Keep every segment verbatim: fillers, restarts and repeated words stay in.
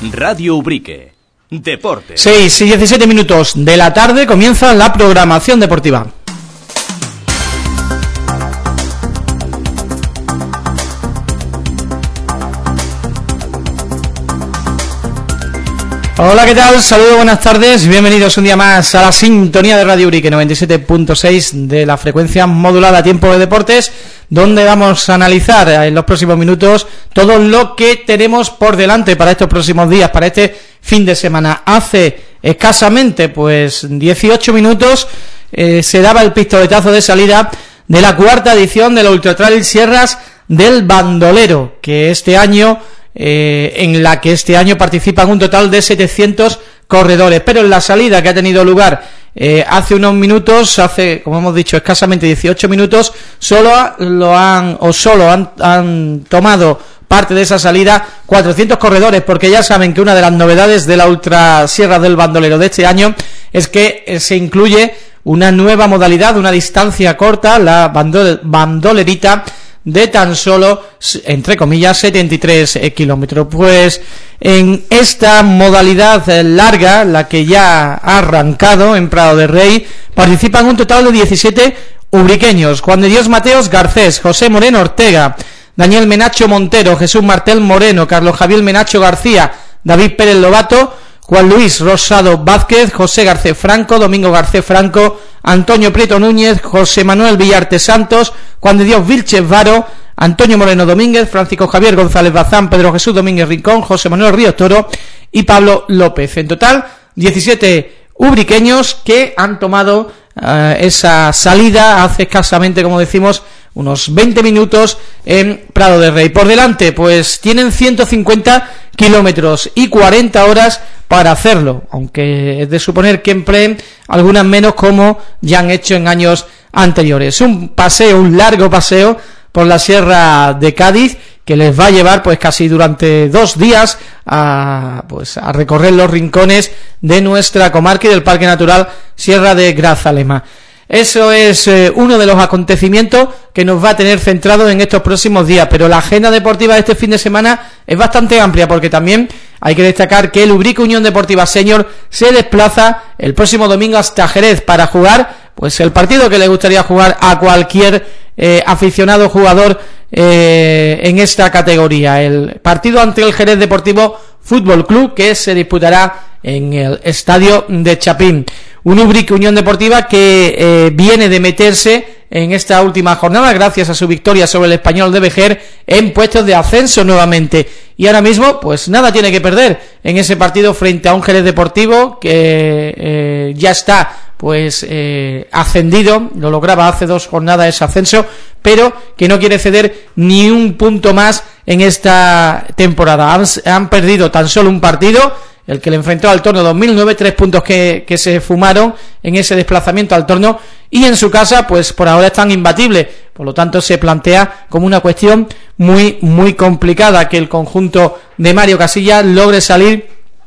Radio Ubrique. Deportes. seis y diecisiete minutos de la tarde comienza la programación deportiva. Hola, ¿qué tal? Saludos, buenas tardes, bienvenidos un día más a la sintonía de Radio Ubrique noventa y siete punto seis de la frecuencia modulada Tiempo de Deportes, donde vamos a analizar en los próximos minutos todo lo que tenemos por delante para estos próximos días, para este fin de semana. Hace escasamente pues dieciocho minutos eh, se daba el pistoletazo de salida de la cuarta edición de la Ultra Trail Sierras del Bandolero, que este año Eh, en la que este año participan un total de setecientos corredores, pero en la salida que ha tenido lugar eh, hace unos minutos, hace, como hemos dicho, escasamente dieciocho minutos, solo lo han, o solo han, han tomado parte de esa salida cuatrocientos corredores, porque ya saben que una de las novedades de la Ultra Sierra del Bandolero de este año es que eh, se incluye una nueva modalidad, una distancia corta, la bandol- bandolerita, de tan solo, entre comillas, setenta y tres kilómetros. Pues en esta modalidad larga, la que ya ha arrancado en Prado de Rey, participan un total de diecisiete ubriqueños: Juan de Dios Mateos Garcés, José Moreno Ortega, Daniel Menacho Montero, Jesús Martel Moreno, Carlos Javier Menacho García, David Pérez Lobato, Juan Luis Rosado Vázquez, José Garcés Franco, Domingo Garcés Franco, Antonio Prieto Núñez, José Manuel Villarte Santos, Juan de Dios Vilches Varo, Antonio Moreno Domínguez, Francisco Javier González Bazán, Pedro Jesús Domínguez Rincón, José Manuel Ríos Toro y Pablo López. En total, diecisiete ubriqueños que han tomado uh, esa salida hace escasamente, como decimos, unos veinte minutos en Prado de Rey. Por delante, pues tienen ciento cincuenta kilómetros y cuarenta horas para hacerlo, aunque es de suponer que empleen algunas menos, como ya han hecho en años anteriores. Un paseo, un largo paseo por la Sierra de Cádiz, que les va a llevar pues casi durante dos días a pues a recorrer los rincones de nuestra comarca y del Parque Natural Sierra de Grazalema. Eso es eh, uno de los acontecimientos que nos va a tener centrados en estos próximos días, pero la agenda deportiva de este fin de semana es bastante amplia, porque también hay que destacar que el Ubrique Unión Deportiva Senior se desplaza el próximo domingo hasta Jerez para jugar pues el partido que le gustaría jugar a cualquier eh, aficionado jugador eh, en esta categoría, el partido ante el Jerez Deportivo Fútbol Club, que se disputará en el estadio de Chapín. Un Ubrique Unión Deportiva que eh, viene de meterse en esta última jornada, gracias a su victoria sobre el Español de Vejer, en puestos de ascenso nuevamente, y ahora mismo pues nada tiene que perder en ese partido frente a un Jerez Deportivo que eh, ya está pues eh, ascendido, lo lograba hace dos jornadas ese ascenso, pero que no quiere ceder ni un punto más en esta temporada. Han, han perdido tan solo un partido, el que le enfrentó al Torno dos mil nueve, tres puntos que, que se fumaron en ese desplazamiento al Torno, y en su casa pues por ahora están imbatibles. Por lo tanto, se plantea como una cuestión muy muy complicada que el conjunto de Mario Casillas logre salir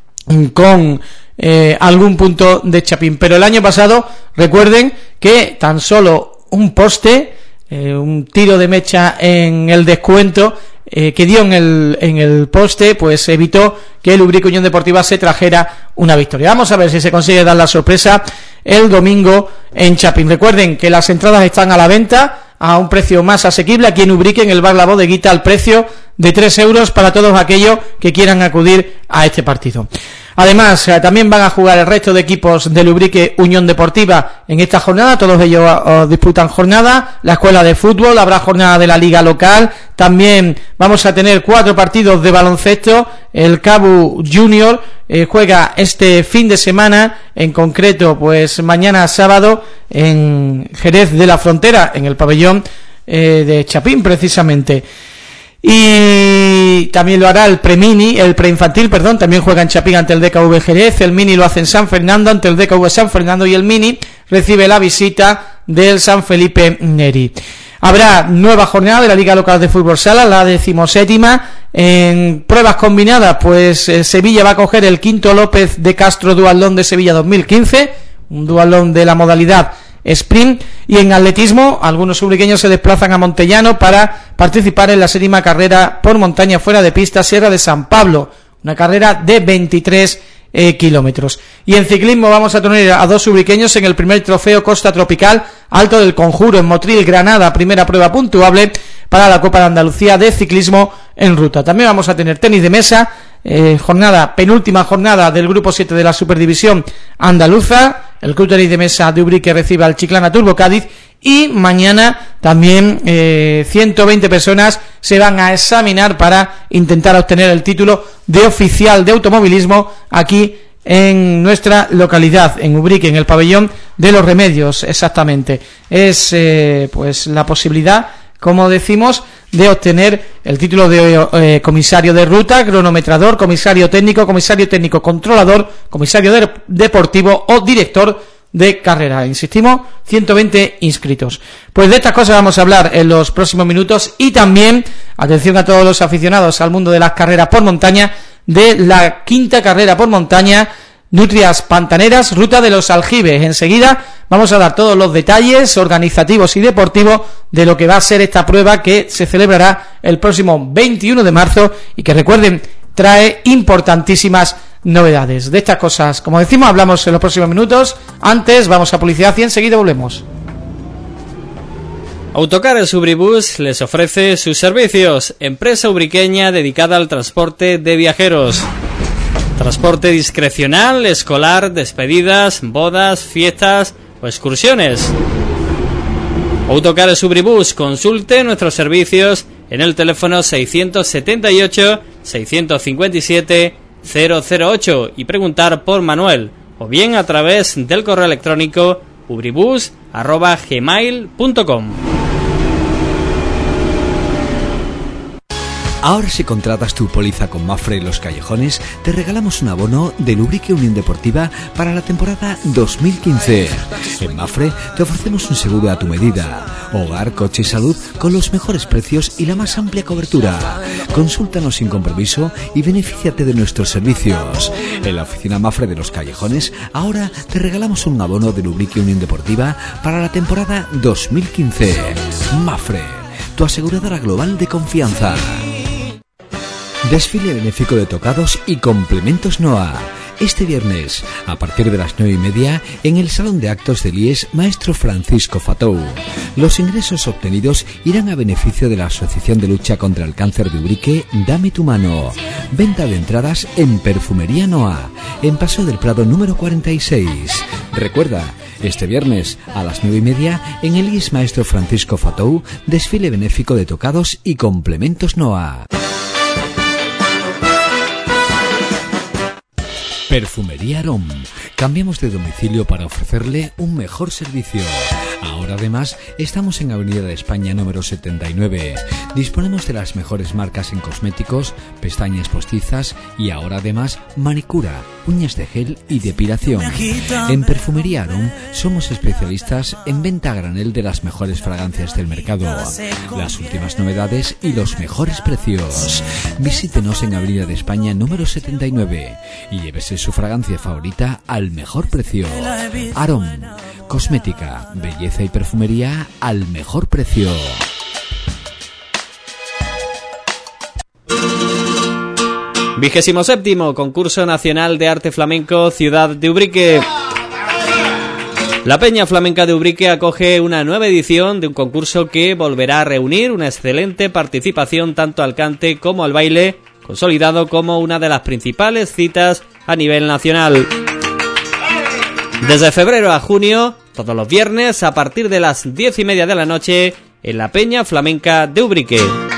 con eh, algún punto de Chapín. Pero el año pasado, recuerden que tan solo un poste, eh, un tiro de mecha en el descuento Eh, que dio en el en el poste, pues evitó que el Ubrique Unión Deportiva se trajera una victoria. Vamos a ver si se consigue dar la sorpresa el domingo en Chapín. Recuerden que las entradas están a la venta a un precio más asequible aquí en Ubrique, en el bar La Bodeguita, al precio de tres euros para todos aquellos que quieran acudir a este partido. Además, eh, también van a jugar el resto de equipos del Ubrique Unión Deportiva en esta jornada. Todos ellos oh, disputan jornada. La escuela de fútbol, habrá jornada de la liga local. También vamos a tener cuatro partidos de baloncesto. El Cabu Junior eh, juega este fin de semana, en concreto pues mañana sábado, en Jerez de la Frontera, en el pabellón eh, de Chapín precisamente. Y también lo hará el Premini, el Preinfantil, perdón, también juega en Chapín ante el D K V Jerez. El Mini lo hace en San Fernando ante el D K V San Fernando, y el Mini recibe la visita del San Felipe Neri. Habrá nueva jornada de la Liga Local de Fútbol Sala, la decimoséptima. En pruebas combinadas, pues eh, Sevilla va a coger el Quinto López de Castro Duatlón de Sevilla dos mil quince, un duatlón de la modalidad sprint. Y en atletismo, algunos ubriqueños se desplazan a Montellano para participar en la séptima carrera por montaña fuera de pista Sierra de San Pablo, una carrera de veintitrés eh, kilómetros. Y en ciclismo vamos a tener a dos ubriqueños en el primer trofeo Costa Tropical Alto del Conjuro en Motril, Granada, primera prueba puntuable para la Copa de Andalucía de ciclismo en ruta. También vamos a tener tenis de mesa, eh, jornada, penúltima jornada del grupo siete de la Superdivisión Andaluza. El Club Tenis de Mesa de Ubrique recibe al Chiclana Turbo Cádiz. Y mañana también eh, ciento veinte personas se van a examinar para intentar obtener el título de oficial de automovilismo aquí en nuestra localidad, en Ubrique, en el pabellón de los Remedios, exactamente. Es eh, pues la posibilidad, como decimos, de obtener el título de eh, comisario de ruta, cronometrador, comisario técnico, comisario técnico controlador, comisario de, deportivo o director de carrera. Insistimos, ciento veinte inscritos. Pues de estas cosas vamos a hablar en los próximos minutos y también, atención a todos los aficionados al mundo de las carreras por montaña, de la quinta carrera por montaña Nutrias Pantaneras, Ruta de los Aljibes. Enseguida vamos a dar todos los detalles organizativos y deportivos de lo que va a ser esta prueba que se celebrará el próximo veintiuno de marzo y que, recuerden, trae importantísimas novedades. De estas cosas, como decimos, hablamos en los próximos minutos. Antes vamos a publicidad y enseguida volvemos. Autocares Ubribus les ofrece sus servicios. Empresa ubriqueña dedicada al transporte de viajeros. Transporte discrecional, escolar, despedidas, bodas, fiestas o excursiones. Autocares Ubribus, consulte nuestros servicios en el teléfono seiscientos setenta y ocho, seiscientos cincuenta y siete, cero cero ocho y preguntar por Manuel, o bien a través del correo electrónico ubribus arroba gmail punto com. Ahora, si contratas tu póliza con Mafre Los Callejones, te regalamos un abono del Ubrique Unión Deportiva para la temporada dos mil quince. En Mafre te ofrecemos un seguro a tu medida, hogar, coche y salud con los mejores precios y la más amplia cobertura. Consúltanos sin compromiso y benefíciate de nuestros servicios. En la oficina Mafre de Los Callejones, ahora te regalamos un abono del Ubrique Unión Deportiva para la temporada dos mil quince. Mafre, tu aseguradora global de confianza. Desfile benéfico de tocados y complementos Noa. Este viernes, a partir de las nueve y media, en el Salón de Actos del I E S Maestro Francisco Fatou. Los ingresos obtenidos irán a beneficio de la Asociación de Lucha contra el Cáncer de Ubrique, Dame tu Mano. Venta de entradas en Perfumería Noa, en Paseo del Prado número cuarenta y seis. Recuerda, este viernes a las nueve y media, en el I E S Maestro Francisco Fatou, desfile benéfico de tocados y complementos Noa. Perfumería Arom. Cambiamos de domicilio para ofrecerle un mejor servicio. Ahora además estamos en Avenida de España número setenta y nueve. Disponemos de las mejores marcas en cosméticos, pestañas postizas y ahora además manicura, uñas de gel y depilación. En Perfumería Arom somos especialistas en venta a granel de las mejores fragancias del mercado, las últimas novedades y los mejores precios. Visítenos en Avenida de España número setenta y nueve y llévese su fragancia favorita al mejor precio. Arom, cosmética, belleza y perfumería al mejor precio. Vigésimo séptimo Concurso Nacional de Arte Flamenco Ciudad de Ubrique. La Peña Flamenca de Ubrique acoge una nueva edición de un concurso que volverá a reunir una excelente participación tanto al cante como al baile, consolidado como una de las principales citas a nivel nacional. Desde febrero a junio, todos los viernes a partir de las diez y media de la noche en la Peña Flamenca de Ubrique.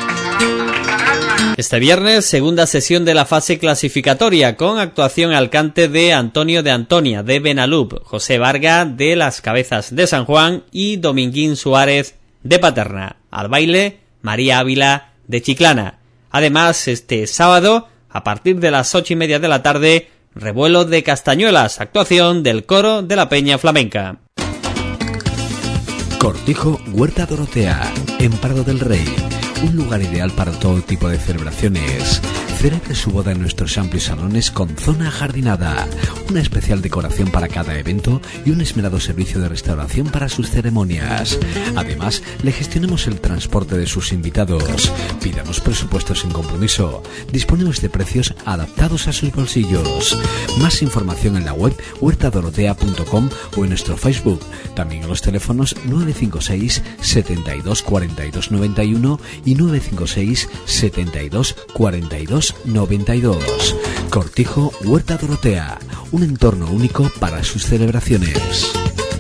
Este viernes, segunda sesión de la fase clasificatoria con actuación al cante de Antonio de Antonia de Benalup, José Varga de Las Cabezas de San Juan y Dominguín Suárez de Paterna. Al baile, María Ávila de Chiclana. Además, este sábado, a partir de las ocho y media de la tarde, revuelo de castañuelas, actuación del coro de la Peña Flamenca. Cortijo Huerta Dorotea, en Pardo del Rey, un lugar ideal para todo tipo de celebraciones. Celebre su boda en nuestros amplios salones con zona ajardinada, una especial decoración para cada evento y un esmerado servicio de restauración para sus ceremonias. Además, le gestionamos el transporte de sus invitados. Pídanos presupuestos sin compromiso. Disponemos de precios adaptados a sus bolsillos. Más información en la web huerta dorotea punto com o en nuestro Facebook. También en los teléfonos nueve cinco seis, setenta y dos, cuarenta y dos, noventa y uno y nueve cinco seis, setenta y dos, cuarenta y dos, noventa y dos. Cortijo Huerta Dorotea, un entorno único para sus celebraciones.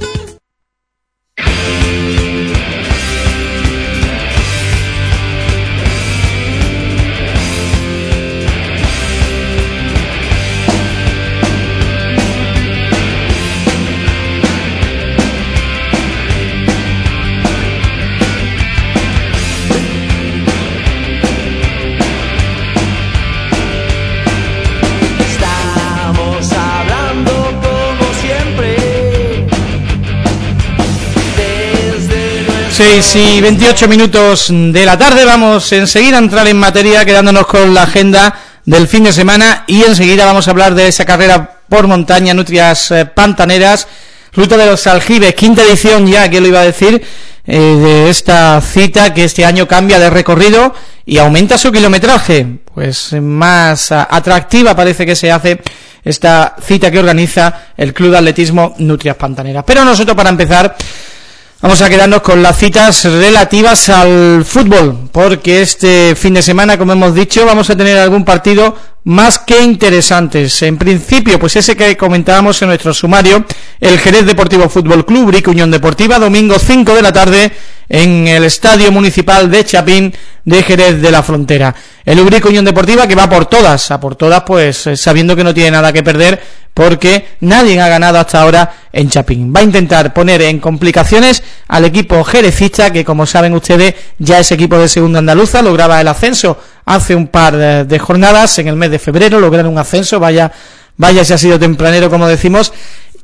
seis y veintiocho minutos de la tarde. Vamos enseguida a entrar en materia, quedándonos con la agenda del fin de semana, y enseguida vamos a hablar de esa carrera por montaña, Nutrias eh, Pantaneras, Ruta de los Aljibes, quinta edición ya, que lo iba a decir, eh, de esta cita que este año cambia de recorrido y aumenta su kilometraje. Pues más a, atractiva parece que se hace esta cita que organiza el Club de Atletismo Nutrias Pantaneras. Pero nosotros, para empezar, vamos a quedarnos con las citas relativas al fútbol, porque este fin de semana, como hemos dicho, vamos a tener algún partido más que interesantes. En principio, pues ese que comentábamos en nuestro sumario, el Jerez Deportivo Fútbol Club, Ubrique Unión Deportiva, domingo cinco de la tarde, en el Estadio Municipal de Chapín de Jerez de la Frontera. El Ubrique Unión Deportiva, que va por todas, a por todas, pues sabiendo que no tiene nada que perder, porque nadie ha ganado hasta ahora en Chapín. Va a intentar poner en complicaciones al equipo jerezista, que, como saben ustedes, ya es equipo de segunda andaluza, lograba el ascenso hace un par de, de jornadas, en el mes de febrero lograron un ascenso, vaya, vaya si ha sido tempranero, como decimos.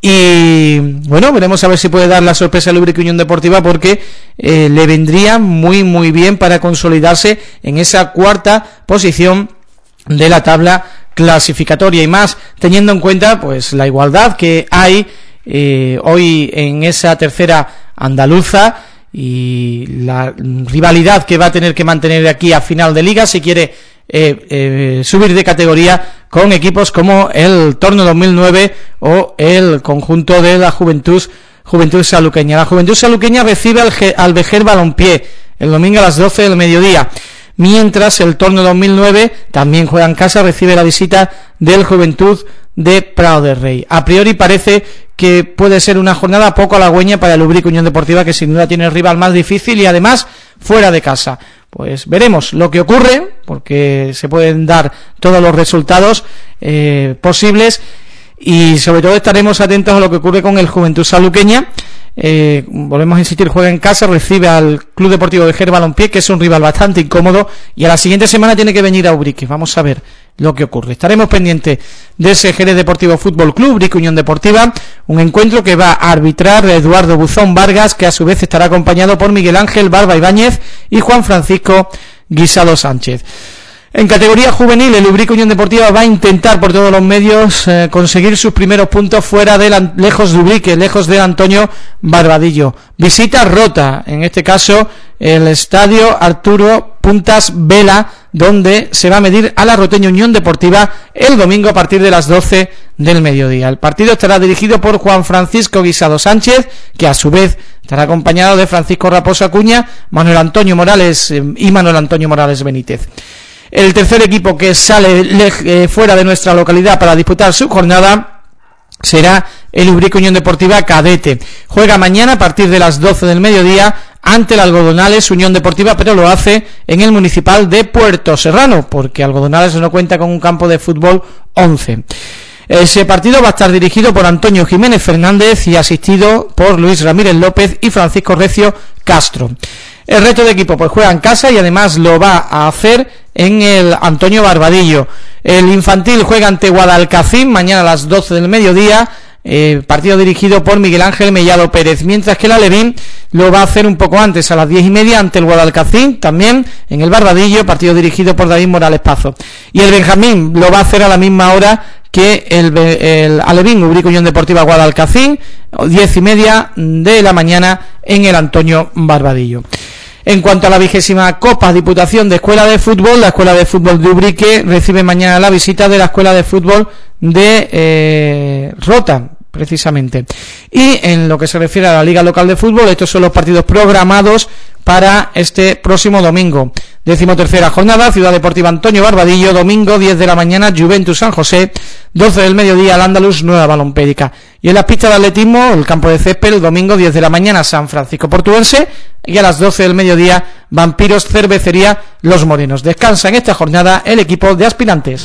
Y bueno, veremos a ver si puede dar la sorpresa al Ubrique Unión Deportiva, porque eh, le vendría muy muy bien para consolidarse en esa cuarta posición de la tabla clasificatoria, y más teniendo en cuenta pues la igualdad que hay eh, hoy en esa tercera andaluza, y la rivalidad que va a tener que mantener de aquí a final de liga si quiere eh, eh, subir de categoría, con equipos como el Torno dos mil nueve o el conjunto de la Juventud Juventud Saluqueña. La Juventud Saluqueña recibe al, al Vejer Balompié el domingo a las doce del mediodía, mientras el Torno dos mil nueve también juega en casa, recibe la visita del Juventud de Prado de Rey. A priori parece que puede ser una jornada poco halagüeña para el Ubrique Unión Deportiva, que sin duda tiene el rival más difícil y además fuera de casa. Pues veremos lo que ocurre, porque se pueden dar todos los resultados eh, posibles, y sobre todo estaremos atentos a lo que ocurre con el Juventud Saluqueña. Eh, volvemos a insistir, juega en casa, recibe al Club Deportivo de Jerez Balompié, que es un rival bastante incómodo, y a la siguiente semana tiene que venir a Ubrique. Vamos a ver lo que ocurre. Estaremos pendientes de ese Jerez Deportivo Fútbol Club, Ubrique Unión Deportiva, un encuentro que va a arbitrar Eduardo Buzón Vargas, que a su vez estará acompañado por Miguel Ángel Barba Ibáñez y Juan Francisco Guisado Sánchez. En categoría juvenil, el Ubrique Unión Deportiva va a intentar por todos los medios eh, conseguir sus primeros puntos fuera de la, lejos de Ubrique, lejos de Antonio Barbadillo. Visita Rota, en este caso el estadio Arturo Puntas Vela, donde se va a medir a la Roteña Unión Deportiva el domingo a partir de las doce del mediodía. El partido estará dirigido por Juan Francisco Guisado Sánchez, que a su vez estará acompañado de Francisco Raposo Acuña, Manuel Antonio Morales eh, y Manuel Antonio Morales Benítez. El tercer equipo que sale eh, fuera de nuestra localidad para disputar su jornada será el Ubrique Unión Deportiva Cadete. Juega mañana a partir de las doce del mediodía ante el Algodonales Unión Deportiva, pero lo hace en el municipal de Puerto Serrano, porque Algodonales no cuenta con un campo de fútbol once. Ese partido va a estar dirigido por Antonio Jiménez Fernández y asistido por Luis Ramírez López y Francisco Recio Castro. El resto de equipo pues juega en casa y además lo va a hacer en el Antonio Barbadillo. El infantil juega ante Guadalcacín mañana a las doce del mediodía eh, partido dirigido por Miguel Ángel Mellado Pérez, mientras que el Alevín lo va a hacer un poco antes, a las diez y media, ante el Guadalcacín, también en el Barbadillo, partido dirigido por David Morales Pazo. Y el Benjamín lo va a hacer a la misma hora que el, el Alevín Ubrique Unión Deportiva Guadalcacín, diez y media de la mañana en el Antonio Barbadillo. En cuanto a la vigésima Copa Diputación de Escuela de Fútbol, la Escuela de Fútbol de Ubrique recibe mañana la visita de la Escuela de Fútbol de eh, Rota, precisamente. Y en lo que se refiere a la Liga Local de Fútbol, estos son los partidos programados para este próximo domingo. Decimotercera jornada, Ciudad Deportiva Antonio Barbadillo, domingo diez de la mañana, Juventus San José, doce del mediodía, el Andaluz Nueva Balompédica. Y en las pistas de atletismo, el campo de césped, el domingo diez de la mañana, San Francisco Portuense, y a las doce del mediodía, Vampiros Cervecería Los Morenos. Descansa en esta jornada el equipo de aspirantes.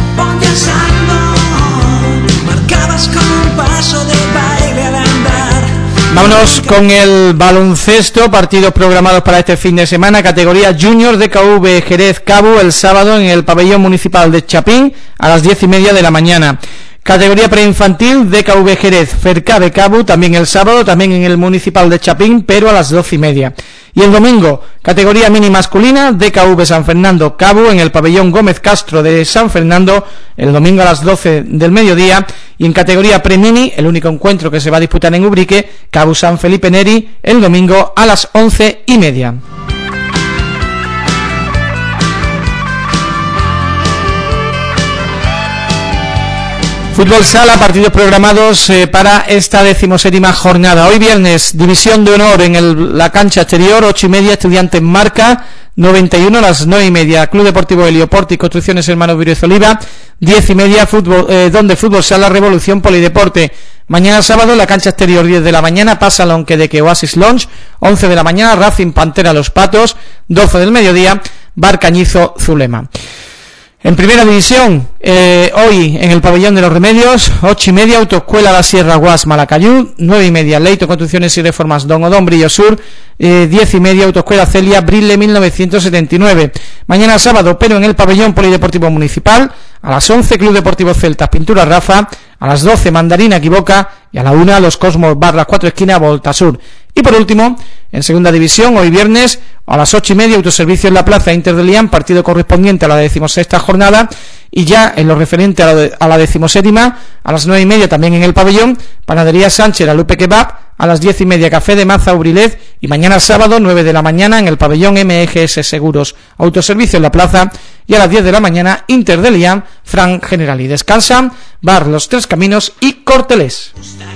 Vámonos con el baloncesto, partidos programados para este fin de semana, categoría Junior de K V Jerez Cabu, el sábado en el pabellón municipal de Chapín a las diez y media de la mañana. Categoría preinfantil de K V Jerez Fercabe Cabu, también el sábado, también en el municipal de Chapín, pero a las doce y media. Y el domingo, categoría mini masculina de K V San Fernando Cabu en el pabellón Gómez Castro de San Fernando, el domingo a las doce del mediodía. Y en categoría pre-mini, el único encuentro que se va a disputar en Ubrique, Cabu San Felipe Neri, el domingo a las once y media. Fútbol Sala, partidos programados eh, para esta decimoséptima jornada. Hoy viernes, División de Honor en el, la cancha exterior, ocho y media, Estudiantes Marca, noventa y uno a las nueve y media, Club Deportivo Helioporte y Construcciones Hermanos Viruez Oliva, diez y media, fútbol, eh, donde Fútbol Sala Revolución Polideporte. Mañana sábado, en la cancha exterior, diez de la mañana, pasa Lonque de que Oasis Lounge, once de la mañana, Racing Pantera Los Patos, doce del mediodía, Bar Cañizo Zulema. En primera división, eh, hoy en el pabellón de los Remedios, ocho y media, Autoescuela La Sierra Guas Malacayú, nueve y media, Leito Construcciones y Reformas Don Odón Brillo Sur, eh, diez y media, Autoescuela Celia Brille mil novecientos setenta y nueve. Mañana sábado, pero en el pabellón polideportivo municipal, a las once, Club Deportivo Celtas Pintura Rafa, a las doce, Mandarina Equivoca, y a la una, Los Cosmos Bar Las Cuatro Esquinas Volta Sur. Y por último, en segunda división, hoy viernes, a las ocho y media, Autoservicio en la Plaza Inter de Lián, partido correspondiente a la decimosexta jornada, y ya en lo referente a la, de, a la decimoséptima, a las nueve y media también en el pabellón, Panadería Sánchez, La Lupe Kebab, a las diez y media, Café de Maza Urilet, y mañana sábado, nueve de la mañana, en el pabellón M G S Seguros, Autoservicio en la Plaza, y a las diez de la mañana, Inter de Lián, Fran General. Y descansan Bar Los Tres Caminos y Cortelés.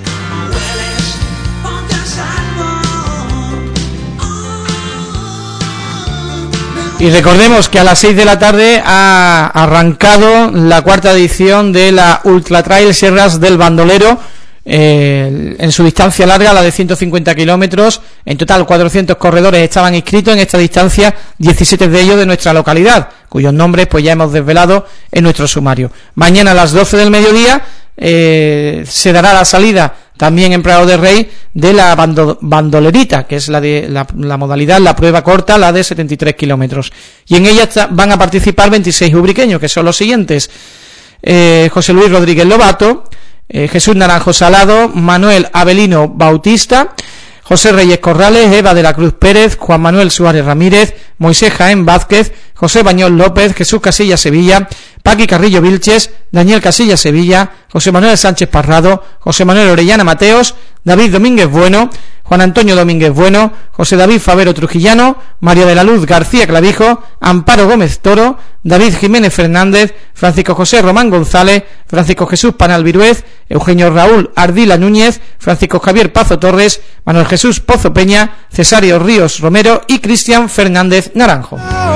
Y recordemos que a las seis de la tarde ha arrancado la cuarta edición de la Ultra Trail Sierras del Bandolero, eh, en su distancia larga, la de ciento cincuenta kilómetros. En total, cuatrocientos corredores estaban inscritos en esta distancia, diecisiete de ellos de nuestra localidad, cuyos nombres pues ya hemos desvelado en nuestro sumario. Mañana a las doce del mediodía eh, se dará la salida también en Prado de Rey de la bando, bandolerita, que es la de la, la modalidad, la prueba corta, la de setenta y tres kilómetros. Y en ella está, van a participar veintiséis ubriqueños, que son los siguientes: eh, José Luis Rodríguez Lobato, eh, Jesús Naranjo Salado, Manuel Avelino Bautista, José Reyes Corrales, Eva de la Cruz Pérez, Juan Manuel Suárez Ramírez, Moisés Jaén Vázquez, José Bañol López, Jesús Casillas Sevilla, Paqui Carrillo Vilches, Daniel Casillas Sevilla, José Manuel Sánchez Parrado, José Manuel Orellana Mateos, David Domínguez Bueno, Juan Antonio Domínguez Bueno, José David Favero Trujillano, María de la Luz García Clavijo, Amparo Gómez Toro, David Jiménez Fernández, Francisco José Román González, Francisco Jesús Panal Viruez, Eugenio Raúl Ardila Núñez, Francisco Javier Pazo Torres, Manuel Jesús Pozo Peña, Cesario Ríos Romero y Cristian Fernández Naranjo.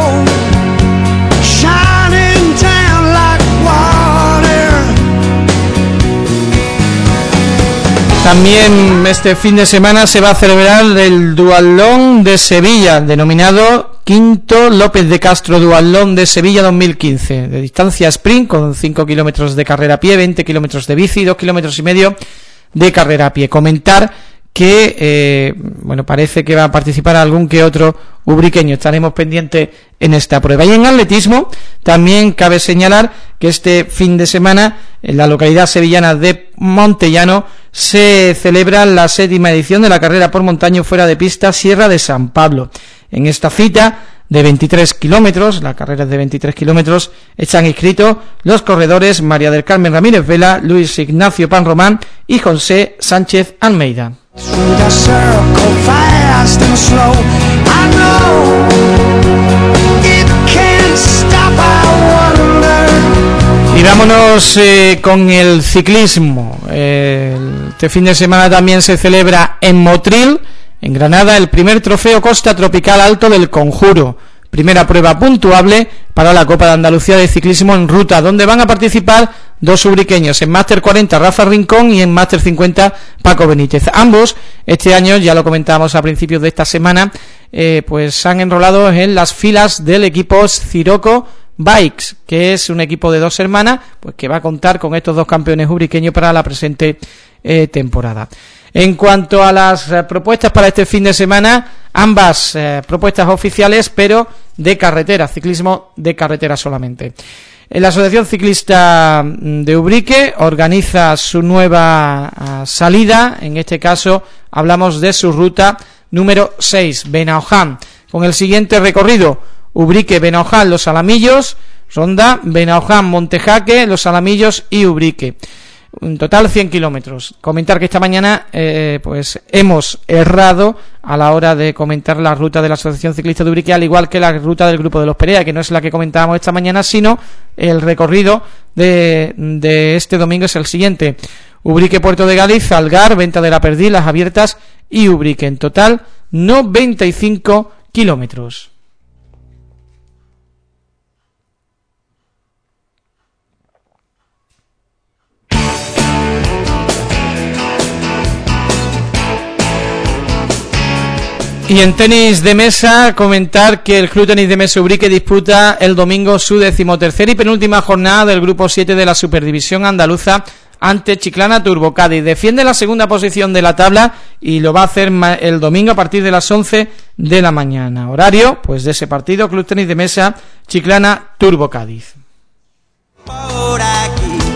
También este fin de semana se va a celebrar el Duatlón de Sevilla, denominado Quinto López de Castro Duatlón de Sevilla dos mil quince, de distancia sprint con cinco kilómetros de carrera a pie, veinte kilómetros de bici y dos kilómetros y medio de carrera a pie. Comentar que eh, bueno, parece que va a participar algún que otro ubriqueño. Estaremos pendientes en esta prueba. Y en atletismo también cabe señalar que este fin de semana en la localidad sevillana de Montellano se celebra la séptima edición de la carrera por montaña fuera de pista Sierra de San Pablo. En esta cita de veintitrés kilómetros, la carrera es de veintitrés kilómetros, están inscritos los corredores María del Carmen Ramírez Vela, Luis Ignacio Pan Román y José Sánchez Almeida. Y vámonos eh, con el ciclismo. Eh, este fin de semana también se celebra en Motril, en Granada, el primer trofeo Costa Tropical Alto del Conjuro. Primera prueba puntuable para la Copa de Andalucía de Ciclismo en Ruta, donde van a participar dos ubriqueños, en Máster cuarenta Rafa Rincón y en Máster cincuenta Paco Benítez. Ambos, este año, ya lo comentábamos a principios de esta semana, eh, pues se han enrolado en las filas del equipo Siroco Bikes, que es un equipo de dos hermanas, pues que va a contar con estos dos campeones ubriqueños para la presente eh, temporada. En cuanto a las eh, propuestas para este fin de semana, ambas eh, propuestas oficiales, pero de carretera, ciclismo de carretera solamente. La Asociación Ciclista de Ubrique organiza su nueva uh, salida, en este caso hablamos de su ruta número seis, Benaoján, con el siguiente recorrido: Ubrique, Benaoján, Los Alamillos, Ronda, Benaoján, Montejaque, Los Alamillos y Ubrique. En total cien kilómetros. Comentar que esta mañana eh, pues hemos errado a la hora de comentar la ruta de la Asociación Ciclista de Ubrique, al igual que la ruta del Grupo de los Perea, que no es la que comentábamos esta mañana, sino el recorrido de, de este domingo es el siguiente: Ubrique, Puerto de Galiz, Algar, Venta de la Perdiz, Las Abiertas y Ubrique. En total noventa y cinco kilómetros. Y en tenis de mesa, comentar que el Club Tenis de Mesa Ubrique disputa el domingo su decimotercera y penúltima jornada del grupo siete de la Superdivisión Andaluza ante Chiclana Turbo Cádiz. Defiende la segunda posición de la tabla y lo va a hacer el domingo a partir de las once de la mañana. Horario, pues, de ese partido, Club Tenis de Mesa Chiclana Turbo Cádiz. Por aquí.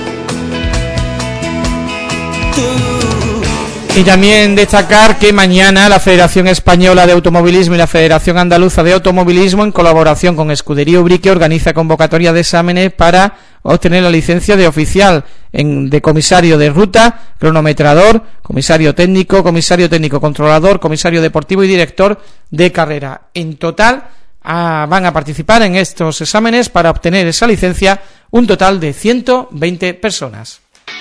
Y también destacar que mañana la Federación Española de Automovilismo y la Federación Andaluza de Automovilismo, en colaboración con Escudería Ubrique, organiza convocatoria de exámenes para obtener la licencia de oficial en, de comisario de ruta, cronometrador, comisario técnico, comisario técnico controlador, comisario deportivo y director de carrera. En total a, van a participar en estos exámenes para obtener esa licencia un total de ciento veinte personas.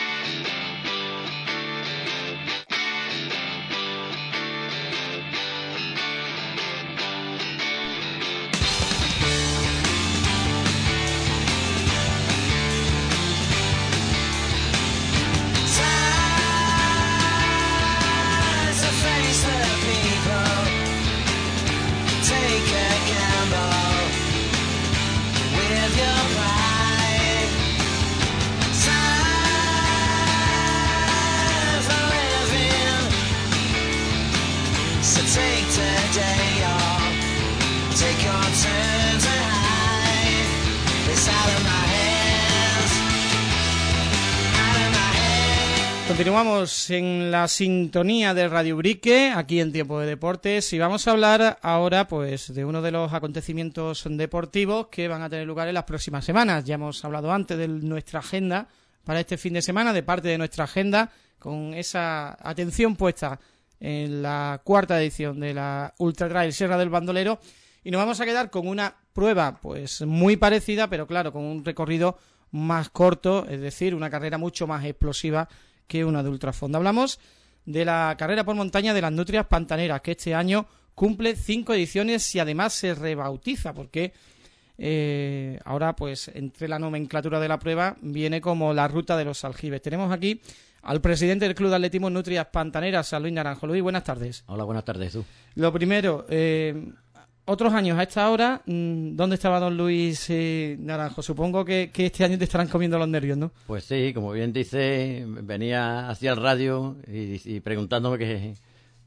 Continuamos en la sintonía de Radio Ubrique, aquí en Tiempo de Deportes, y vamos a hablar ahora pues de uno de los acontecimientos deportivos que van a tener lugar en las próximas semanas. Ya hemos hablado antes de nuestra agenda para este fin de semana, de parte de nuestra agenda, con esa atención puesta en la cuarta edición de la Ultra Trail Sierra del Bandolero, y nos vamos a quedar con una prueba pues muy parecida, pero claro, con un recorrido más corto, es decir, una carrera mucho más explosiva que una de ultrafondo. Hablamos de la carrera por montaña de las Nutrias Pantaneras, que este año cumple cinco ediciones y además se rebautiza, porque eh, ahora pues entre la nomenclatura de la prueba viene como la Ruta de los Aljibes. Tenemos aquí al presidente del Club de Atletismo Nutrias Pantaneras, San Luis Naranjo. Luis, buenas tardes. Hola, buenas tardes, tú. Lo primero, eh, otros años a esta hora, ¿dónde estaba don Luis eh, Naranjo? Supongo que, que este año te estarán comiendo los nervios, ¿no? Pues sí, como bien dice, venía hacia el radio y, y preguntándome que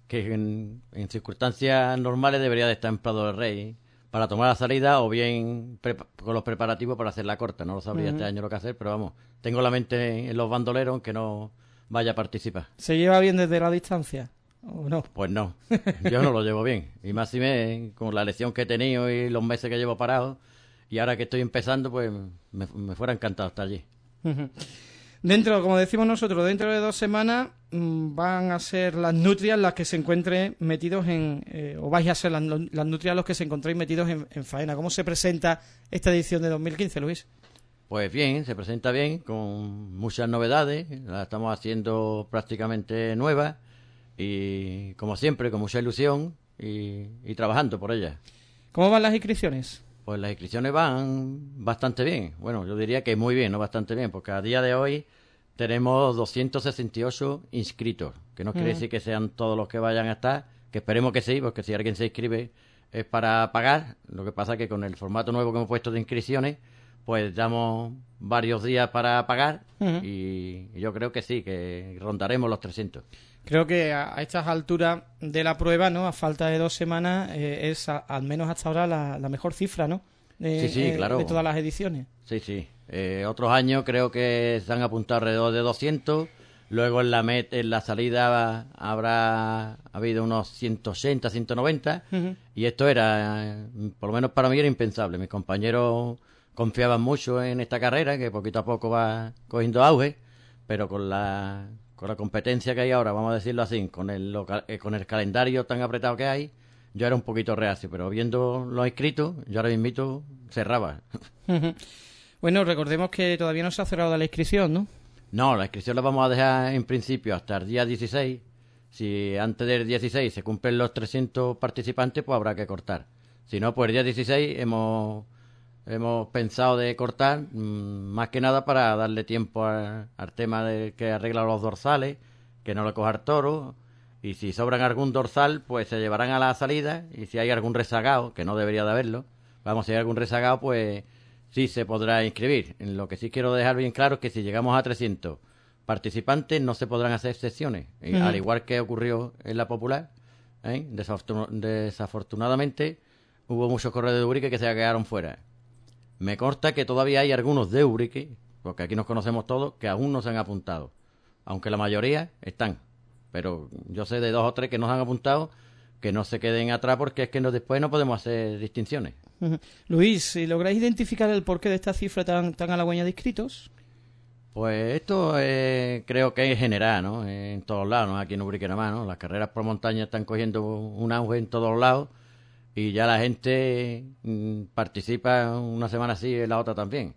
que en, en circunstancias normales debería de estar en Prado del Rey para tomar la salida o bien prepa- con los preparativos para hacer la corta. No lo sabría uh-huh. este año lo que hacer, pero vamos, tengo la mente en los bandoleros aunque no vaya a participar. ¿Se lleva bien desde la distancia o no? Pues no, yo no lo llevo bien. Y más si me, con la lesión que he tenido y los meses que llevo parado, y ahora que estoy empezando, pues me, me fuera encantado estar allí. Uh-huh. Dentro, como decimos nosotros, dentro de dos semanas mmm, van a ser las nutrias las que se encuentren metidos en, eh, o vais a ser las, las nutrias los que se encontréis metidos en, en faena. ¿Cómo se presenta esta edición de dos mil quince, Luis? Pues bien, se presenta bien, con muchas novedades, la estamos haciendo prácticamente nueva y como siempre, con mucha ilusión y, y trabajando por ella. ¿Cómo van las inscripciones? Pues las inscripciones van bastante bien. Bueno, yo diría que muy bien, no bastante bien, porque a día de hoy tenemos doscientos sesenta y ocho inscritos, que no quiere uh-huh. decir que sean todos los que vayan a estar, que esperemos que sí, porque si alguien se inscribe es para pagar. Lo que pasa es que con el formato nuevo que hemos puesto de inscripciones, pues damos varios días para pagar uh-huh. y yo creo que sí, que rondaremos los trescientos. Creo que a, a estas alturas de la prueba, ¿no? A falta de dos semanas, eh, es a, al menos hasta ahora la, la mejor cifra, ¿no? De, sí, sí, eh, claro. De todas las ediciones. Sí, sí. Eh, otros años creo que se han apuntado alrededor de doscientos. Luego en la met, en la salida habrá habido unos ciento ochenta, ciento noventa. Uh-huh. Y esto era, por lo menos para mí, era impensable. Mis compañeros confiaban mucho en esta carrera, que poquito a poco va cogiendo auge, pero con la... con la competencia que hay ahora, vamos a decirlo así, con el local, eh, con el calendario tan apretado que hay, yo era un poquito reacio, pero viendo los inscritos, yo ahora mismito cerraba. Uh-huh. Bueno, recordemos que todavía no se ha cerrado la inscripción, ¿no? No, la inscripción la vamos a dejar en principio hasta el día dieciséis. Si antes del dieciséis se cumplen los trescientos participantes, pues habrá que cortar. Si no, pues el día dieciséis hemos... Hemos pensado de cortar, mmm, más que nada para darle tiempo a, al tema de que arregla los dorsales, que no le coja el toro, y si sobran algún dorsal, pues se llevarán a la salida, y si hay algún rezagado, que no debería de haberlo, vamos, si hay algún rezagado, pues sí se podrá inscribir. En lo que sí quiero dejar bien claro es que si llegamos a trescientos participantes, no se podrán hacer secciones, uh-huh. al igual que ocurrió en la popular, ¿eh? Desafortun- desafortunadamente, hubo muchos corredores de Ubrique que se quedaron fuera. Me consta que todavía hay algunos de Ubrique, porque aquí nos conocemos todos, que aún no se han apuntado. Aunque la mayoría están. Pero yo sé de dos o tres que nos han apuntado, que no se queden atrás porque es que no, después no podemos hacer distinciones. Uh-huh. Luis, ¿si lográis identificar el porqué de esta cifra tan, tan halagüeña de inscritos? Pues esto eh, creo que es general, ¿no? En todos lados, no aquí en Ubrique nada más, ¿no? Las carreras por montaña están cogiendo un auge en todos lados. Y ya la gente mmm, participa una semana así y la otra también.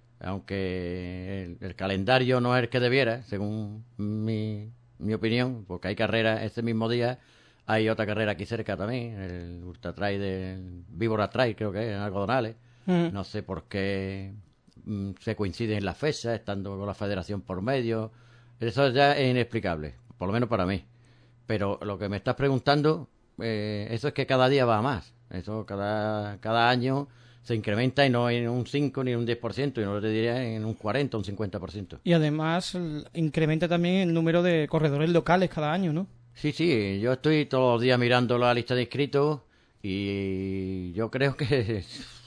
Aunque el, el calendario no es el que debiera, según mi, mi opinión, porque hay carreras ese mismo día. Hay otra carrera aquí cerca también, el Ultra Trail del Víbora Trail, creo que es, en Algodonales. Mm. No sé por qué mmm, se coinciden en las fechas, estando con la federación por medio. Eso ya es inexplicable, por lo menos para mí. Pero lo que me estás preguntando... Eh, eso es que cada día va a más. Eso cada, cada año se incrementa y no en un cinco ni en un diez por ciento, y no te diría en un cuarenta o un cincuenta por ciento. Y además incrementa también el número de corredores locales cada año, ¿no? Sí, sí, yo estoy todos los días mirando la lista de inscritos y yo creo que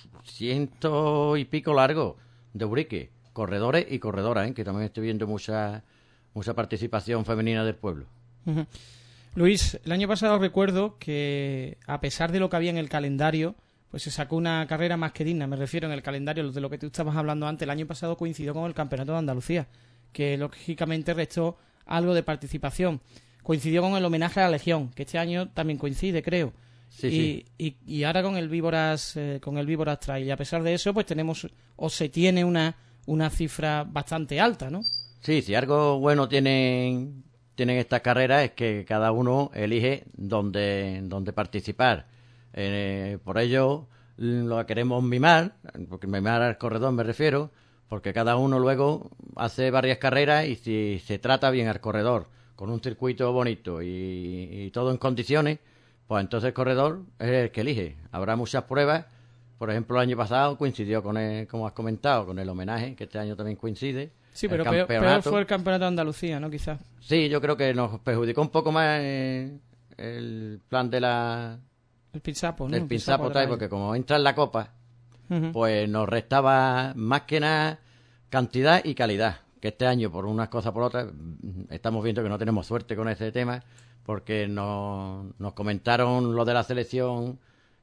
ciento y pico largo de Ubrique, corredores y corredoras, ¿eh? Que también estoy viendo mucha, mucha participación femenina del pueblo. Uh-huh. Luis, el año pasado recuerdo que a pesar de lo que había en el calendario, pues se sacó una carrera más que digna. Me refiero en el calendario de lo que tú estabas hablando antes. El año pasado coincidió con el Campeonato de Andalucía, que lógicamente restó algo de participación. Coincidió con el homenaje a la Legión, que este año también coincide, creo. Sí, y, sí. Y, y ahora con el Víboras, eh, con el Víboras Trail. Y a pesar de eso, pues tenemos, o se tiene una, una cifra bastante alta, ¿no? Sí, si algo bueno tienen... tienen estas carreras es que cada uno elige dónde, dónde participar. Eh, por ello lo queremos mimar, porque mimar al corredor me refiero, porque cada uno luego hace varias carreras y si se trata bien al corredor, con un circuito bonito y, y todo en condiciones, pues entonces el corredor es el que elige. Habrá muchas pruebas, por ejemplo el año pasado coincidió con el, como has comentado, con el homenaje, que este año también coincide. Sí, pero peor, peor fue el Campeonato de Andalucía, ¿no? Quizás. Sí, yo creo que nos perjudicó un poco más eh, el plan de la El Pinsapo, ¿no? del Pinsapo de tal, la- porque como entra en la Copa, Ujú. pues nos restaba más que nada cantidad y calidad. Que este año, por unas cosas por otras, mm, estamos viendo que no tenemos suerte con ese tema, porque nos, nos comentaron lo de la selección